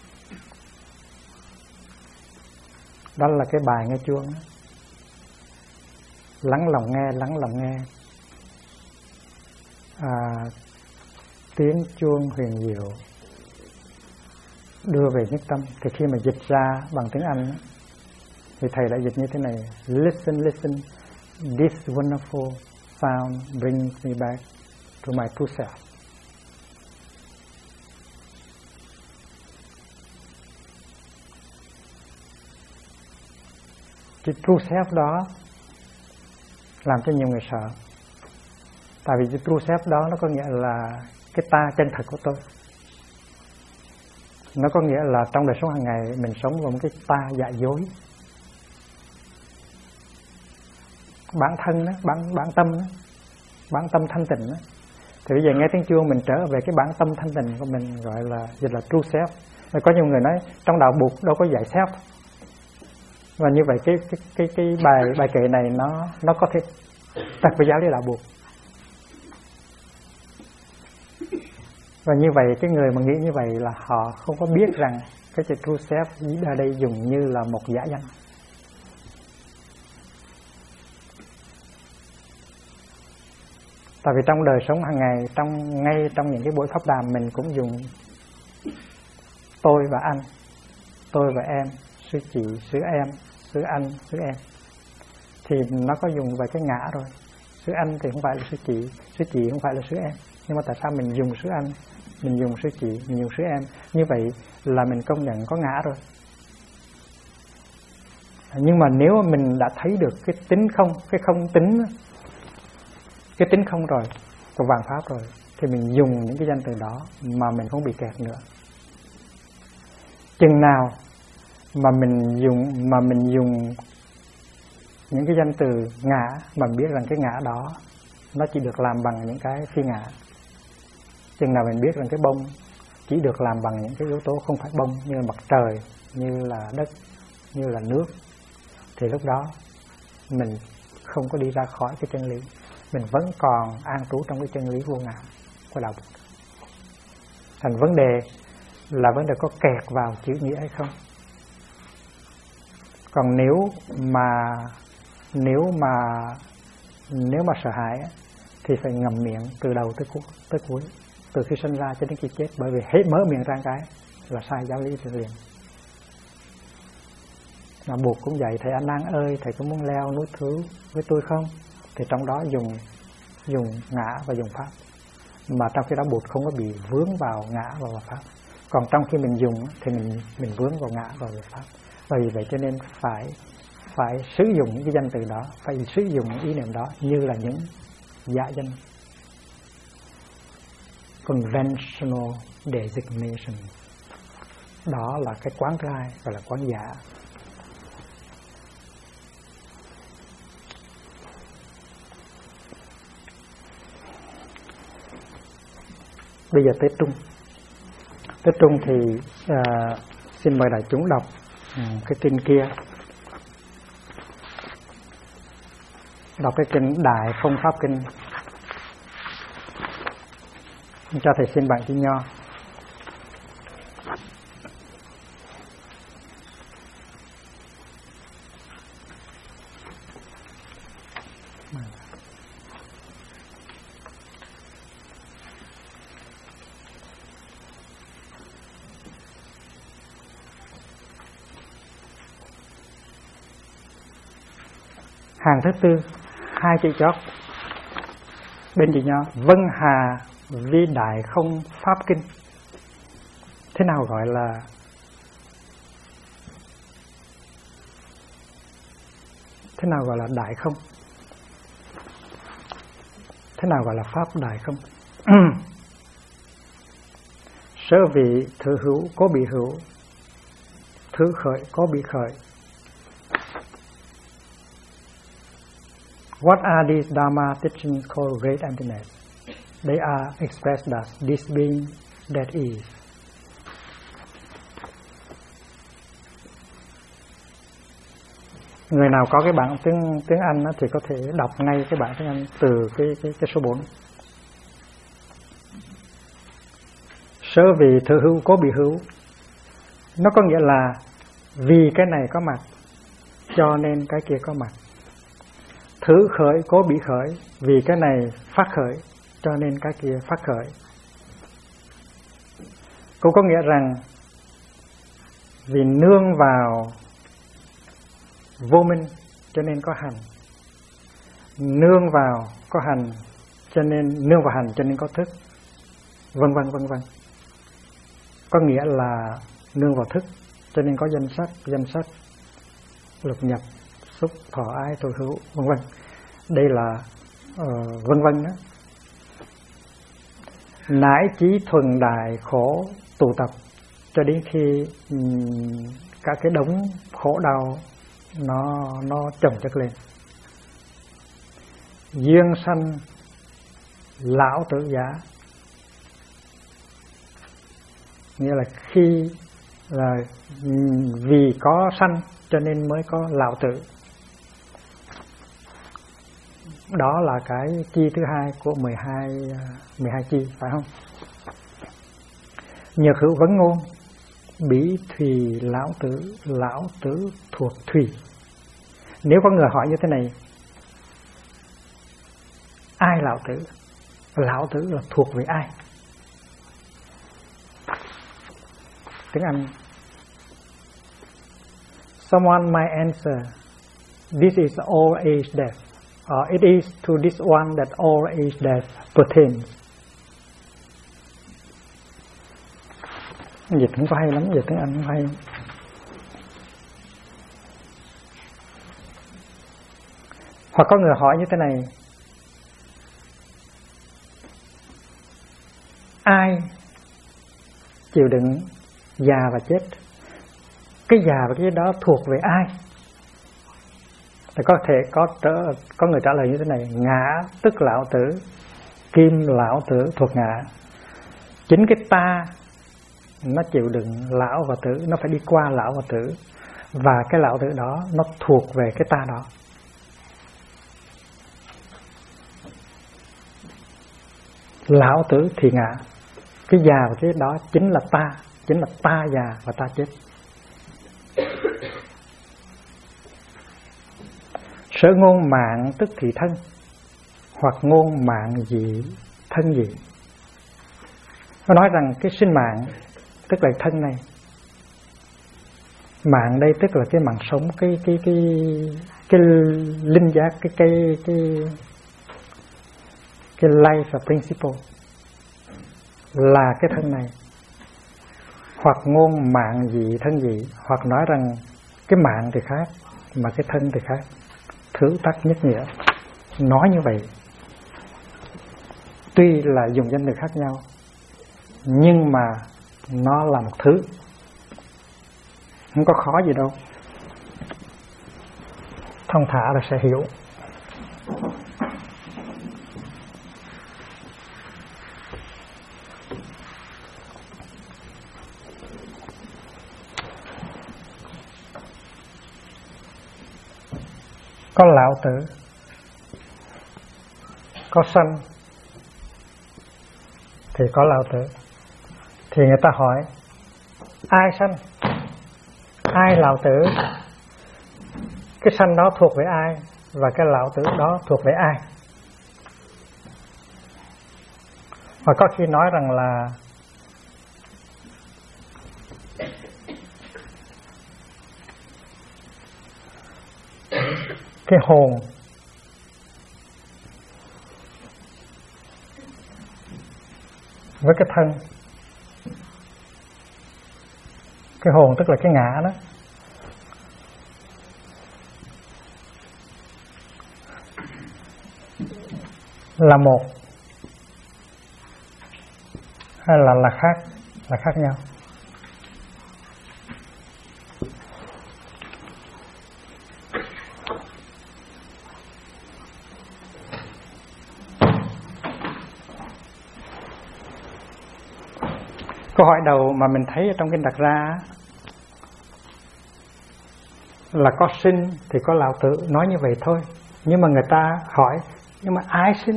Đó là cái bài nghe chuông đó. Lắng lòng nghe, lắng lòng nghe, tiếng chuông huyền diệu đưa về nhất tâm. Thì khi mà dịch ra bằng tiếng Anh đó, thì thầy đã dịch như thế này: Listen, listen, this wonderful sound brings me back to my true self. Cái true self đó làm cho nhiều người sợ. Tại vì cái true self đó nó có nghĩa là cái ta chân thật của tôi. Nó có nghĩa là trong đời sống hàng ngày mình sống với một cái ta giả dối. Bản thân đó, bản tâm đó, bản tâm thanh tịnh đó. Thì bây giờ nghe tiếng chuông mình trở về cái bản tâm thanh tịnh của mình, gọi là dịch là true self. Rồi có nhiều người nói trong đạo Bụt đâu có dạy self. Và như vậy cái bài kệ này nó có thể đặt với giáo lý đạo Bụt. Và như vậy cái người mà nghĩ như vậy là họ không có biết rằng cái chữ true self ở đây dùng như là một giả danh. Tại vì trong đời sống hàng ngày, ngay trong những cái buổi pháp đàm mình cũng dùng tôi và anh, tôi và em, sư chị, sư em, sư anh, sư em. Thì nó có dùng về cái ngã rồi. Sư anh thì không phải là sư chị không phải là sư em. Nhưng mà tại sao mình dùng sư anh, mình dùng sư chị, mình dùng sư em? Như vậy là mình công nhận có ngã rồi. Nhưng mà nếu mình đã thấy được cái tính không, cái không tính, cái tính không rồi, của vạn pháp rồi, thì mình dùng những cái danh từ đó mà mình không bị kẹt nữa. Chừng nào mà mình dùng những cái danh từ ngã mà biết rằng cái ngã đó nó chỉ được làm bằng những cái phi ngã. Chừng nào mình biết rằng cái bông chỉ được làm bằng những cái yếu tố không phải bông, như là mặt trời, như là đất, như là nước, thì lúc đó mình không có đi ra khỏi cái chân lý. Mình vẫn còn an trú trong cái chân lý vô ngã của đạo Bụt. Thành vấn đề là vấn đề có kẹt vào chữ nghĩa hay không. Còn nếu mà sợ hãi thì phải ngậm miệng từ đầu tới cuối, từ khi sinh ra cho đến khi chết. Bởi vì hết mở miệng ra cái là sai giáo lý liền. Mà Bụt cũng vậy: thầy An Nan ơi, thầy có muốn leo núi thứ với tôi không? Thì trong đó dùng ngã và dùng pháp. Mà trong khi đó Bụt không có bị vướng vào ngã và vào pháp. Còn trong khi mình dùng thì mình vướng vào ngã và vào pháp. Và vì vậy cho nên phải sử dụng những cái danh từ đó, phải sử dụng những ý niệm đó như là những giả danh, conventional designation. Đó là cái quán thứ hai, gọi là quán giả. Bây giờ tới trung. Tới trung thì xin mời đại chúng đọc cái kinh kia. Đọc cái kinh Đại Không Pháp Kinh. Cho thầy xin bản chữ nho. Hàng thứ tư, 2 chữ chót bên chữ nho. Vân hà vi đại không pháp kinh. Thế nào gọi là đại không? Thế nào gọi là pháp đại không? Sở vị thứ hữu có bị hữu, thứ khởi có bị khởi. What are these Dharma teachings called great emptiness? They are expressed as this being that is. Người nào có cái bảng tiếng Anh thì có thể đọc ngay cái bảng tiếng Anh từ cái số 4. Sở vì thứ hữu có bị hữu, nó có nghĩa là vì cái này có mặt cho nên cái kia có mặt. Thứ khởi có bị khởi, vì cái này phát khởi cho nên cái kia phát khởi. Cũng có nghĩa rằng vì nương vào vô minh cho nên có hành, nương vào có hành cho nên nương vào hành cho nên có thức, vân vân vân vân. Có nghĩa là nương vào thức cho nên có danh sắc, lục nhập, xúc, thọ, ái, thọ hữu, vân vân. Đây là vân vân đó. Nãi chí thuần đại khổ tụ tập cho đến khi cả cái đống khổ đau nó chồng chất lên. Duyên sanh lão tử giả, nghĩa là khi là vì có sanh cho nên mới có lão tử. Đó là cái chi thứ hai của 12 chi, phải không? Nhược hữu vấn ngôn, bỉ thùy lão tử thuộc thùy. Nếu có người hỏi như thế này, ai lão tử? Lão tử là thuộc về ai? Tiếng Anh. Someone might answer, this is all age death. It is to this one that all age death pertains. Dịch không có hay lắm, dịch tiếng Anh không hay. Hoặc có người hỏi như thế này, ai chịu đựng già và chết? Cái già và cái chết đó thuộc về ai? Thì có thể có người trả lời như thế này, ngã tức lão tử, kim lão tử thuộc ngã. Chính cái ta nó chịu đựng lão và tử, nó phải đi qua lão và tử, và cái lão tử đó nó thuộc về cái ta đó. Lão tử thì ngã, cái già và cái đó chính là ta già và ta chết. Sở ngôn mạng tức thì thân, hoặc ngôn mạng dị thân dị. Nó nói rằng cái sinh mạng tức là thân này. Mạng đây tức là cái mạng sống, cái linh giác, cái life principle là cái thân này. Hoặc ngôn mạng dị thân dị, hoặc nói rằng cái mạng thì khác mà cái thân thì khác. Thứ tắc nhất nghĩa. Nói như vậy, tuy là dùng danh từ khác nhau, nhưng mà nó là một thứ, không có khó gì đâu, thông thả là sẽ hiểu. có lão tử, có sanh thì có lão tử. Thì người ta hỏi ai sanh, ai lão tử, cái sanh đó thuộc về ai và cái lão tử đó thuộc về ai. Và có khi nói rằng là cái hồn với cái thân, cái hồn tức là cái ngã đó, là một hay là khác nhau. Câu hỏi đầu mà mình thấy ở trong kinh đặt ra là có sinh thì có lão tử, nói như vậy thôi. Nhưng mà người ta hỏi nhưng mà ai sinh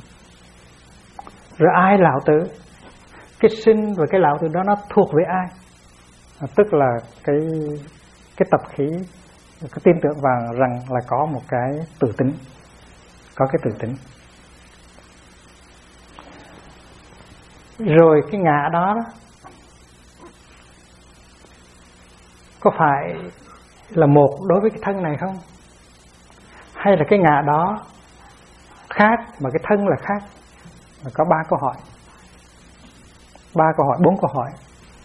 rồi ai lão tử, cái sinh và cái lão tử đó nó thuộc về ai? Tức là cái tập khí cái tin tưởng vào rằng là có một cái tự tính, có cái tự tính. Rồi cái ngã đó có phải là một đối với cái thân này không? Hay là cái ngã đó khác mà cái thân là khác? Có 3 câu hỏi, 4 câu hỏi.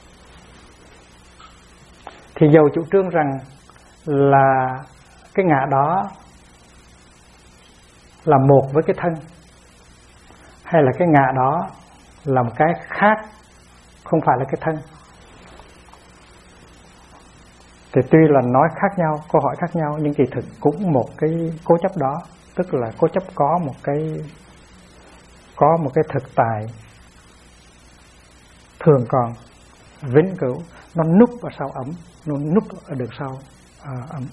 Thì dầu chủ trương rằng là cái ngã đó là một với cái thân, hay là cái ngã đó là một cái khác, không phải là cái thân, thì tuy là nói khác nhau, câu hỏi khác nhau, nhưng kỳ thực cũng một cái cố chấp đó. Tức là cố chấp có một cái thực tại thường còn vĩnh cửu, nó núp ở sau ấm, nó núp ở đường sau ấm.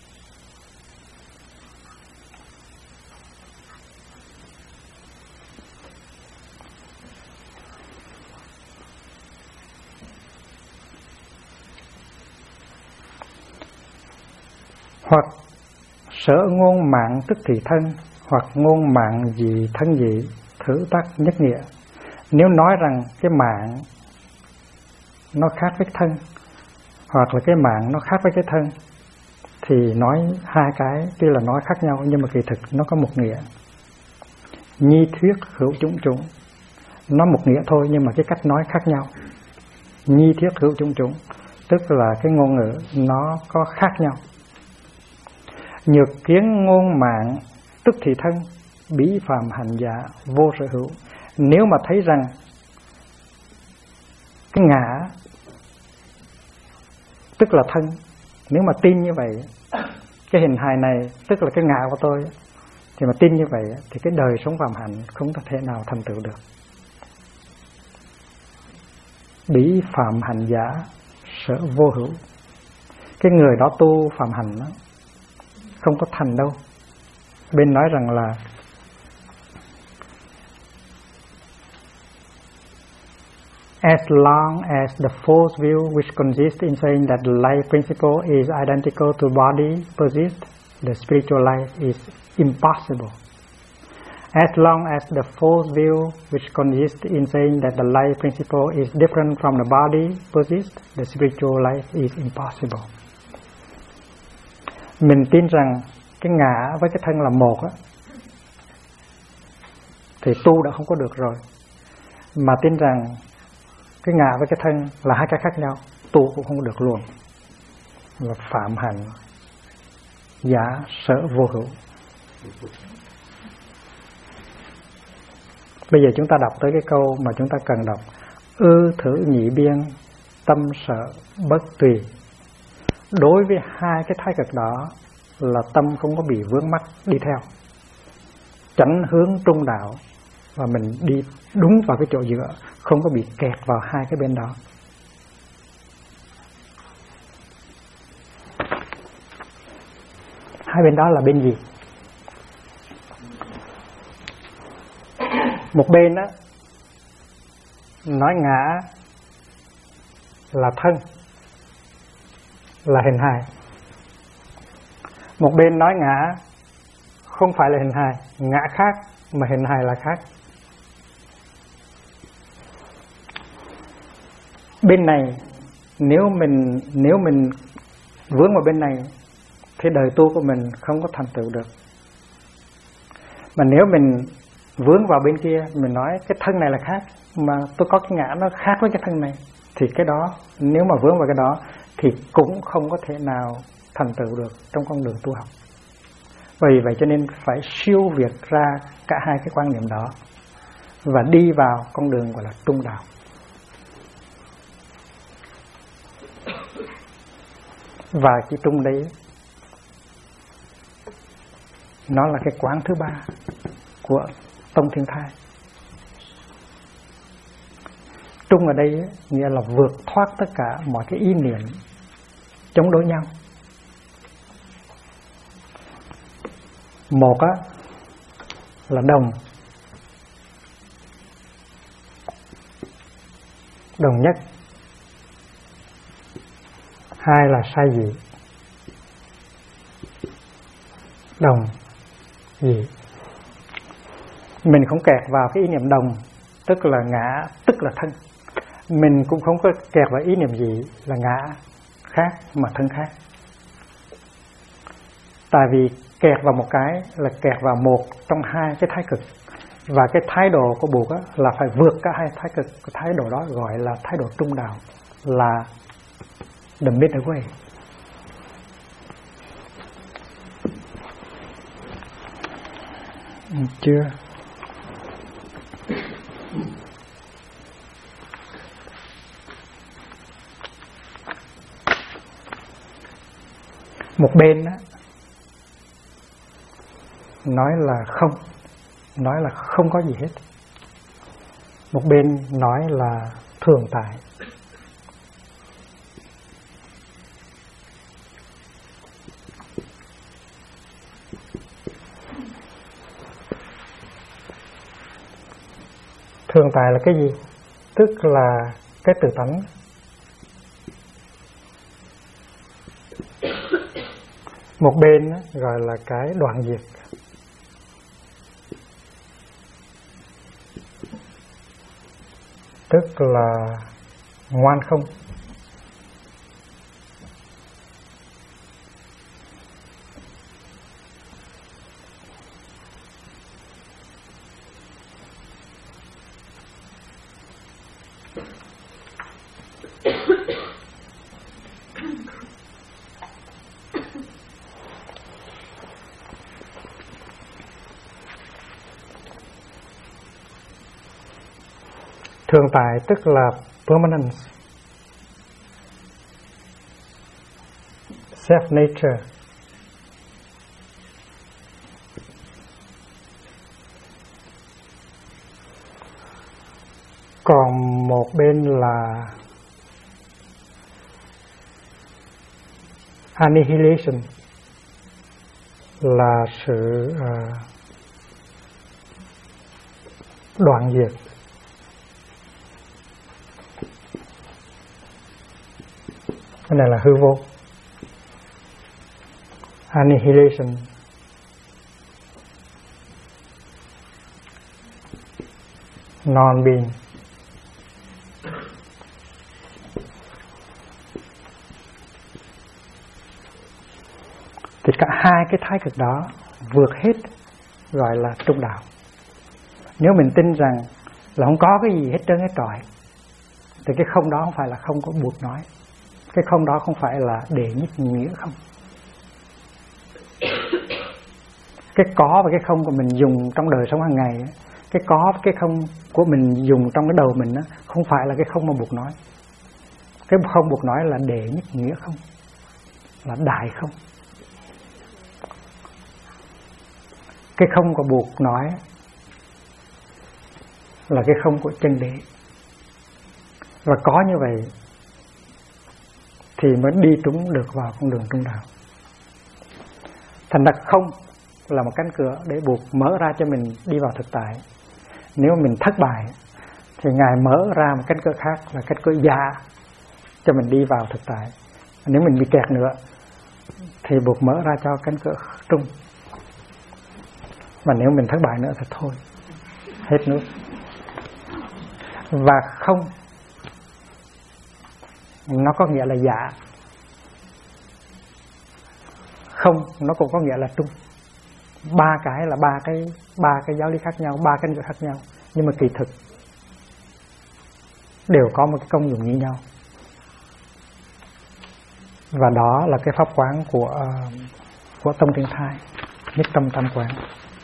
Hoặc sở ngôn mạng tức thì thân, hoặc ngôn mạng gì thân dị, thử tắc nhất nghĩa. Nếu nói rằng cái mạng nó khác với thân, hoặc là cái mạng nó khác với cái thân, thì nói hai cái tuy là nói khác nhau nhưng mà kỳ thực nó có một nghĩa. Nhi thuyết hữu chủng chủng, nó một nghĩa thôi nhưng mà cái cách nói khác nhau. Nhi thuyết hữu chủng chủng tức là cái ngôn ngữ nó có khác nhau. Nhược kiến ngôn mạng tức thì thân, bí phàm hành giả vô sở hữu. Nếu mà thấy rằng cái ngã tức là thân, nếu mà tin như vậy, cái hình hài này tức là cái ngã của tôi, thì mà tin như vậy thì cái đời sống phàm hạnh không có thể nào thành tựu được. Bí phàm hành giả sở vô hữu, cái người đó tu phàm hành đó, không có thành đâu. Bên nói rằng là as long as the false view which consists in saying that the life principle is identical to body persists, the spiritual life is impossible. As long as the false view which consists in saying that the life principle is different from the body persists, the spiritual life is impossible. Mình tin rằng cái ngã với cái thân là một á, thì tu đã không có được rồi. Mà tin rằng cái ngã với cái thân là hai cái khác nhau, tu cũng không được luôn. Là phạm hạnh giả sở vô hữu. Bây giờ chúng ta đọc tới cái câu mà chúng ta cần đọc. Ư thử nhị biên tâm sở bất tùy. Đối với hai cái thái cực đó là tâm không có bị vướng mắc đi theo, chánh hướng trung đạo, và mình đi đúng vào cái chỗ giữa, không có bị kẹt vào hai cái bên đó. Hai bên đó là bên gì? Một bên đó nói ngã là thân, là hình hài. Một bên nói ngã không phải là hình hài, ngã khác mà hình hài là khác. Bên này nếu mình vướng vào bên này thì đời tu của mình không có thành tựu được. Mà nếu mình vướng vào bên kia, mình nói cái thân này là khác, mà tôi có cái ngã nó khác với cái thân này, thì cái đó, nếu mà vướng vào cái đó thì cũng không có thể nào thành tựu được trong con đường tu học. Vì vậy cho nên phải siêu việt ra cả hai cái quan niệm đó và đi vào con đường gọi là trung đạo. Và cái trung đấy nó là cái quán thứ ba của Tông Thiên Thai. Trung ở đây nghĩa là vượt thoát tất cả mọi cái ý niệm chống đối nhau. Một á là đồng nhất. Hai là sai dị, đồng dị. Mình không kẹt vào cái ý niệm đồng, tức là ngã, tức là thân. Mình cũng không có kẹt vào ý niệm dị là ngã khác mà thân khác. Tại vì kẹt vào một cái là kẹt vào một trong hai cái thái cực. Và cái thái độ của Bụt là phải vượt cả hai thái cực. Cái thái độ đó gọi là thái độ trung đạo, là the middle way. Chưa? Một bên á nói là không có gì hết. Một bên nói là thường tại. Thường tại là cái gì? Tức là cái tự tánh. Một bên gọi là cái đoạn diệt. Tức là ngoan không. Thường tại tức là permanence, self-nature. Còn một bên là annihilation, là sự đoạn diệt. Cái này là hư vô. Annihilation, non-being. Thì cả hai cái thái cực đó vượt hết gọi là trung đạo. Nếu mình tin rằng là không có cái gì hết trơn hết trọi, thì cái không đó không phải là không có Bụt nói. Cái không đó không phải là đệ nhất nghĩa không. Cái có và cái không của mình dùng trong đời sống hàng ngày, cái có cái không của mình dùng trong cái đầu mình không phải là cái không mà Bụt nói. Cái không Bụt nói là đệ nhất nghĩa không, là đại không. Cái không của Bụt nói là cái không của chân đế. Và có như vậy thì mới đi trúng được vào con đường trung đạo. Thành ra không là một cánh cửa để Bụt mở ra cho mình đi vào thực tại. Nếu mình thất bại thì Ngài mở ra một cánh cửa khác là cánh cửa dạ cho mình đi vào thực tại. Nếu mình bị kẹt nữa thì buộc mở ra cho cánh cửa trung. Và nếu mình thất bại nữa thì thôi, hết nước. Và không, nó có nghĩa là dạ. Không, nó cũng có nghĩa là trung. Ba cái là ba cái giáo lý khác nhau, ba cánh cửa khác nhau, nhưng mà kỳ thực đều có một cái công dụng như nhau. Và đó là cái pháp quán của tâm thiên thai, nhất tâm tam quán.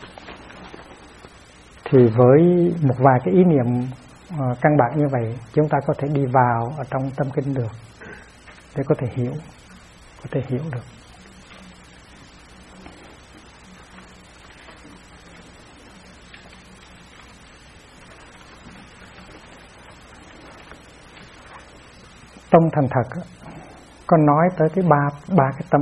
Thì với một vài cái ý niệm căn bản như vậy, chúng ta có thể đi vào ở trong tâm kinh được để có thể hiểu được. Tâm thành thật có nói tới cái ba cái tâm.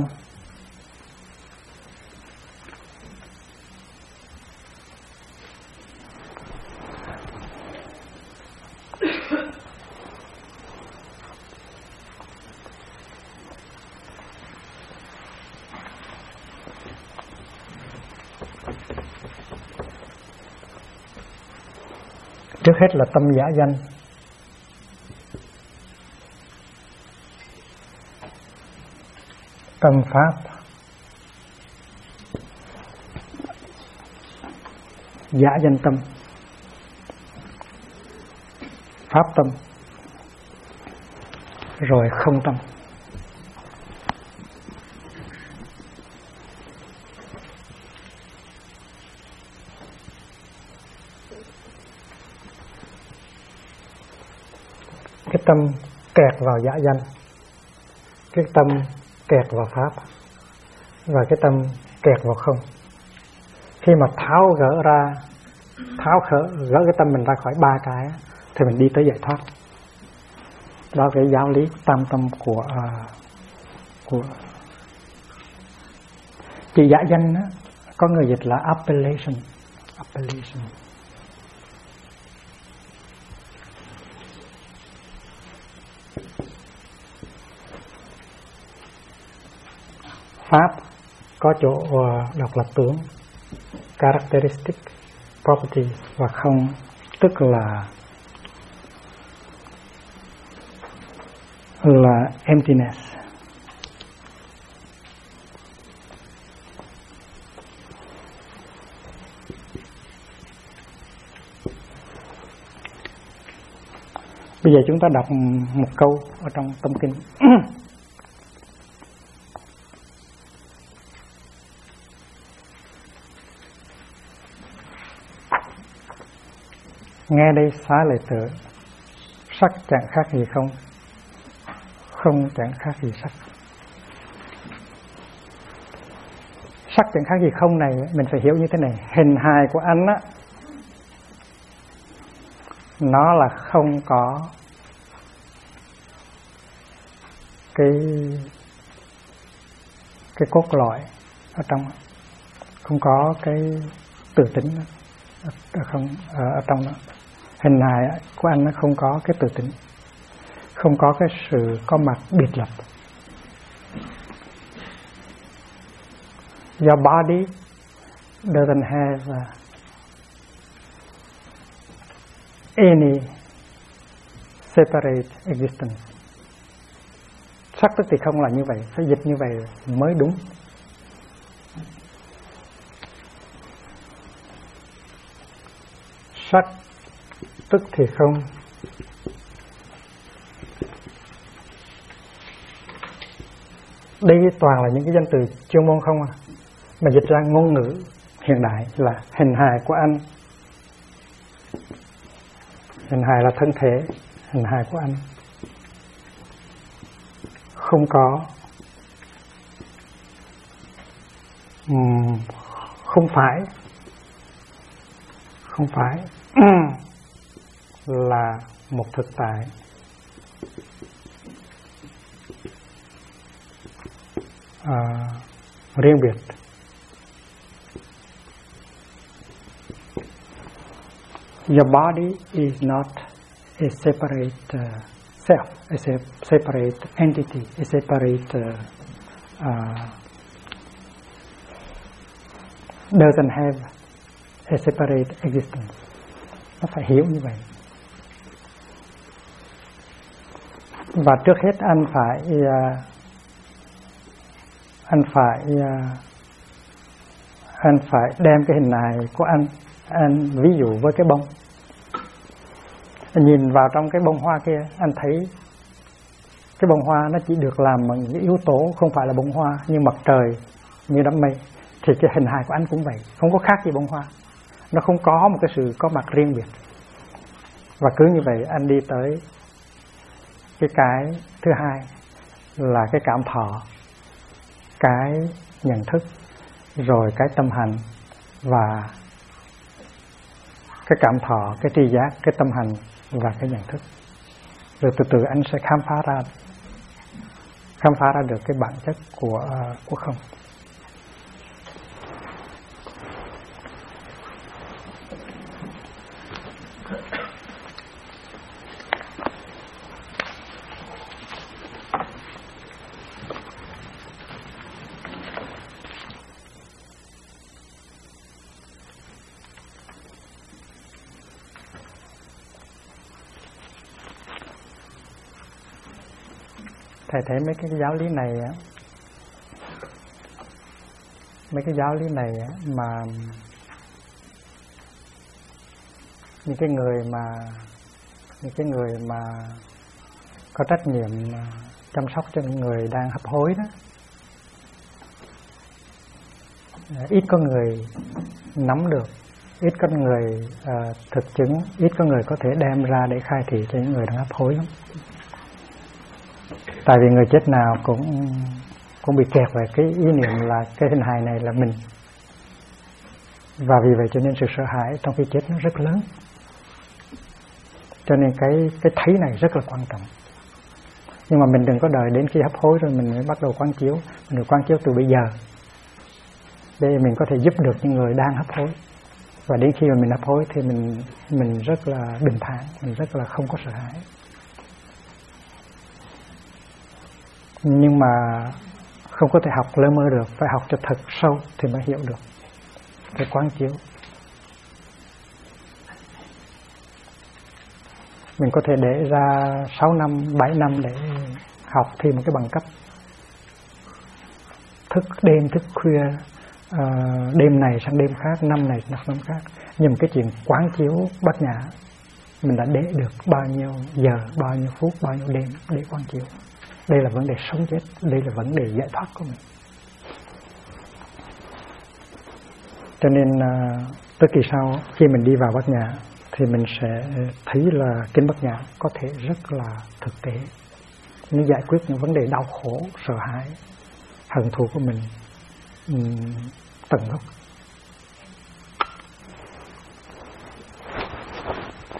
Trước hết là tâm giả danh. Tâm pháp. Giả danh tâm. Pháp tâm. Rồi không tâm. Cái tâm kẹt vào giả danh, cái tâm kẹt vào pháp, và cái tâm kẹt vào không. Khi mà tháo gỡ cái tâm mình ra khỏi ba cái thì mình đi tới giải thoát. Đó cái giáo lý tam tâm của chữ giả danh đó, có người dịch là appellation. Pháp có chỗ đọc là tướng, characteristic, property, và không tức là emptiness. Bây giờ chúng ta đọc một câu ở trong tâm kinh. Nghe đây xá lợi tử, sắc chẳng khác gì không, không chẳng khác gì sắc. Sắc chẳng khác gì không này mình phải hiểu như thế này. Hình hài của anh á, nó là không có cái cốt lõi ở trong, không có cái tự tính ở trong đó. Hình hài của anh nó không có cái tự tính, không có cái sự có mặt biệt lập. Your body doesn't have any separate existence. Sắc tức thì không là như vậy, phải dịch như vậy mới đúng. Sắc tức thì không. Đây toàn là những cái danh từ chuyên môn không à, mà dịch ra ngôn ngữ hiện đại là hình hài của anh. Hình hài là thân thể, hình hài của anh không có, không phải là một thực tại riêng biệt. Your body is not a separate self, a separate entity, a separate doesn't have a separate existence. Nó phải hiểu như vậy. Và trước hết anh phải đem cái hình hài của anh ví dụ với cái bông. Anh nhìn vào trong cái bông hoa kia, anh thấy cái bông hoa nó chỉ được làm bằng những yếu tố không phải là bông hoa, như mặt trời, như đám mây. Thì cái hình hài của anh cũng vậy, không có khác gì bông hoa. Nó không có một cái sự có mặt riêng biệt. Và cứ như vậy anh đi tới cái thứ hai là cái cảm thọ, cái nhận thức, rồi cái tâm hành và cái cảm thọ, cái tri giác, cái tâm hành và cái nhận thức. Rồi từ từ anh sẽ khám phá ra được cái bản chất của không. Thầy thấy mấy cái giáo lý này mà những cái người mà có trách nhiệm chăm sóc cho những người đang hấp hối đó, ít có người nắm được, ít có người thực chứng, ít có người có thể đem ra để khai thị cho những người đang hấp hối lắm. Tại vì người chết nào cũng bị kẹt về cái ý niệm là cái hình hài này là mình. Và vì vậy cho nên sự sợ hãi trong khi chết nó rất lớn. Cho nên cái thấy này rất là quan trọng. Nhưng mà mình đừng có đợi đến khi hấp hối rồi mình mới bắt đầu quán chiếu. Mình được quán chiếu từ bây giờ, để mình có thể giúp được những người đang hấp hối. Và đến khi mà mình hấp hối thì mình rất là bình thản, mình rất là không có sợ hãi. Nhưng mà không có thể học lơ mơ được, phải học cho thật sâu thì mới hiểu được cái quán chiếu. Mình có thể để ra 6 năm, 7 năm để học thêm một cái bằng cấp, thức đêm, thức khuya, đêm này sang đêm khác, năm này sang năm khác. Nhưng mà cái chuyện quán chiếu bát nhã, mình đã để được bao nhiêu giờ, bao nhiêu phút, bao nhiêu đêm để quán chiếu. Đây là vấn đề sống chết, đây là vấn đề giải thoát của mình. Cho nên tới kỳ sau khi mình đi vào bát nhã thì mình sẽ thấy là kinh bát nhã có thể rất là thực tế. Nó giải quyết những vấn đề đau khổ, sợ hãi, hận thù của mình tận gốc.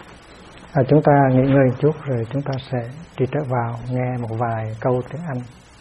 Chúng ta nghỉ ngơi một chút rồi chúng ta sẽ đi trở vào nghe một vài câu tiếng Anh.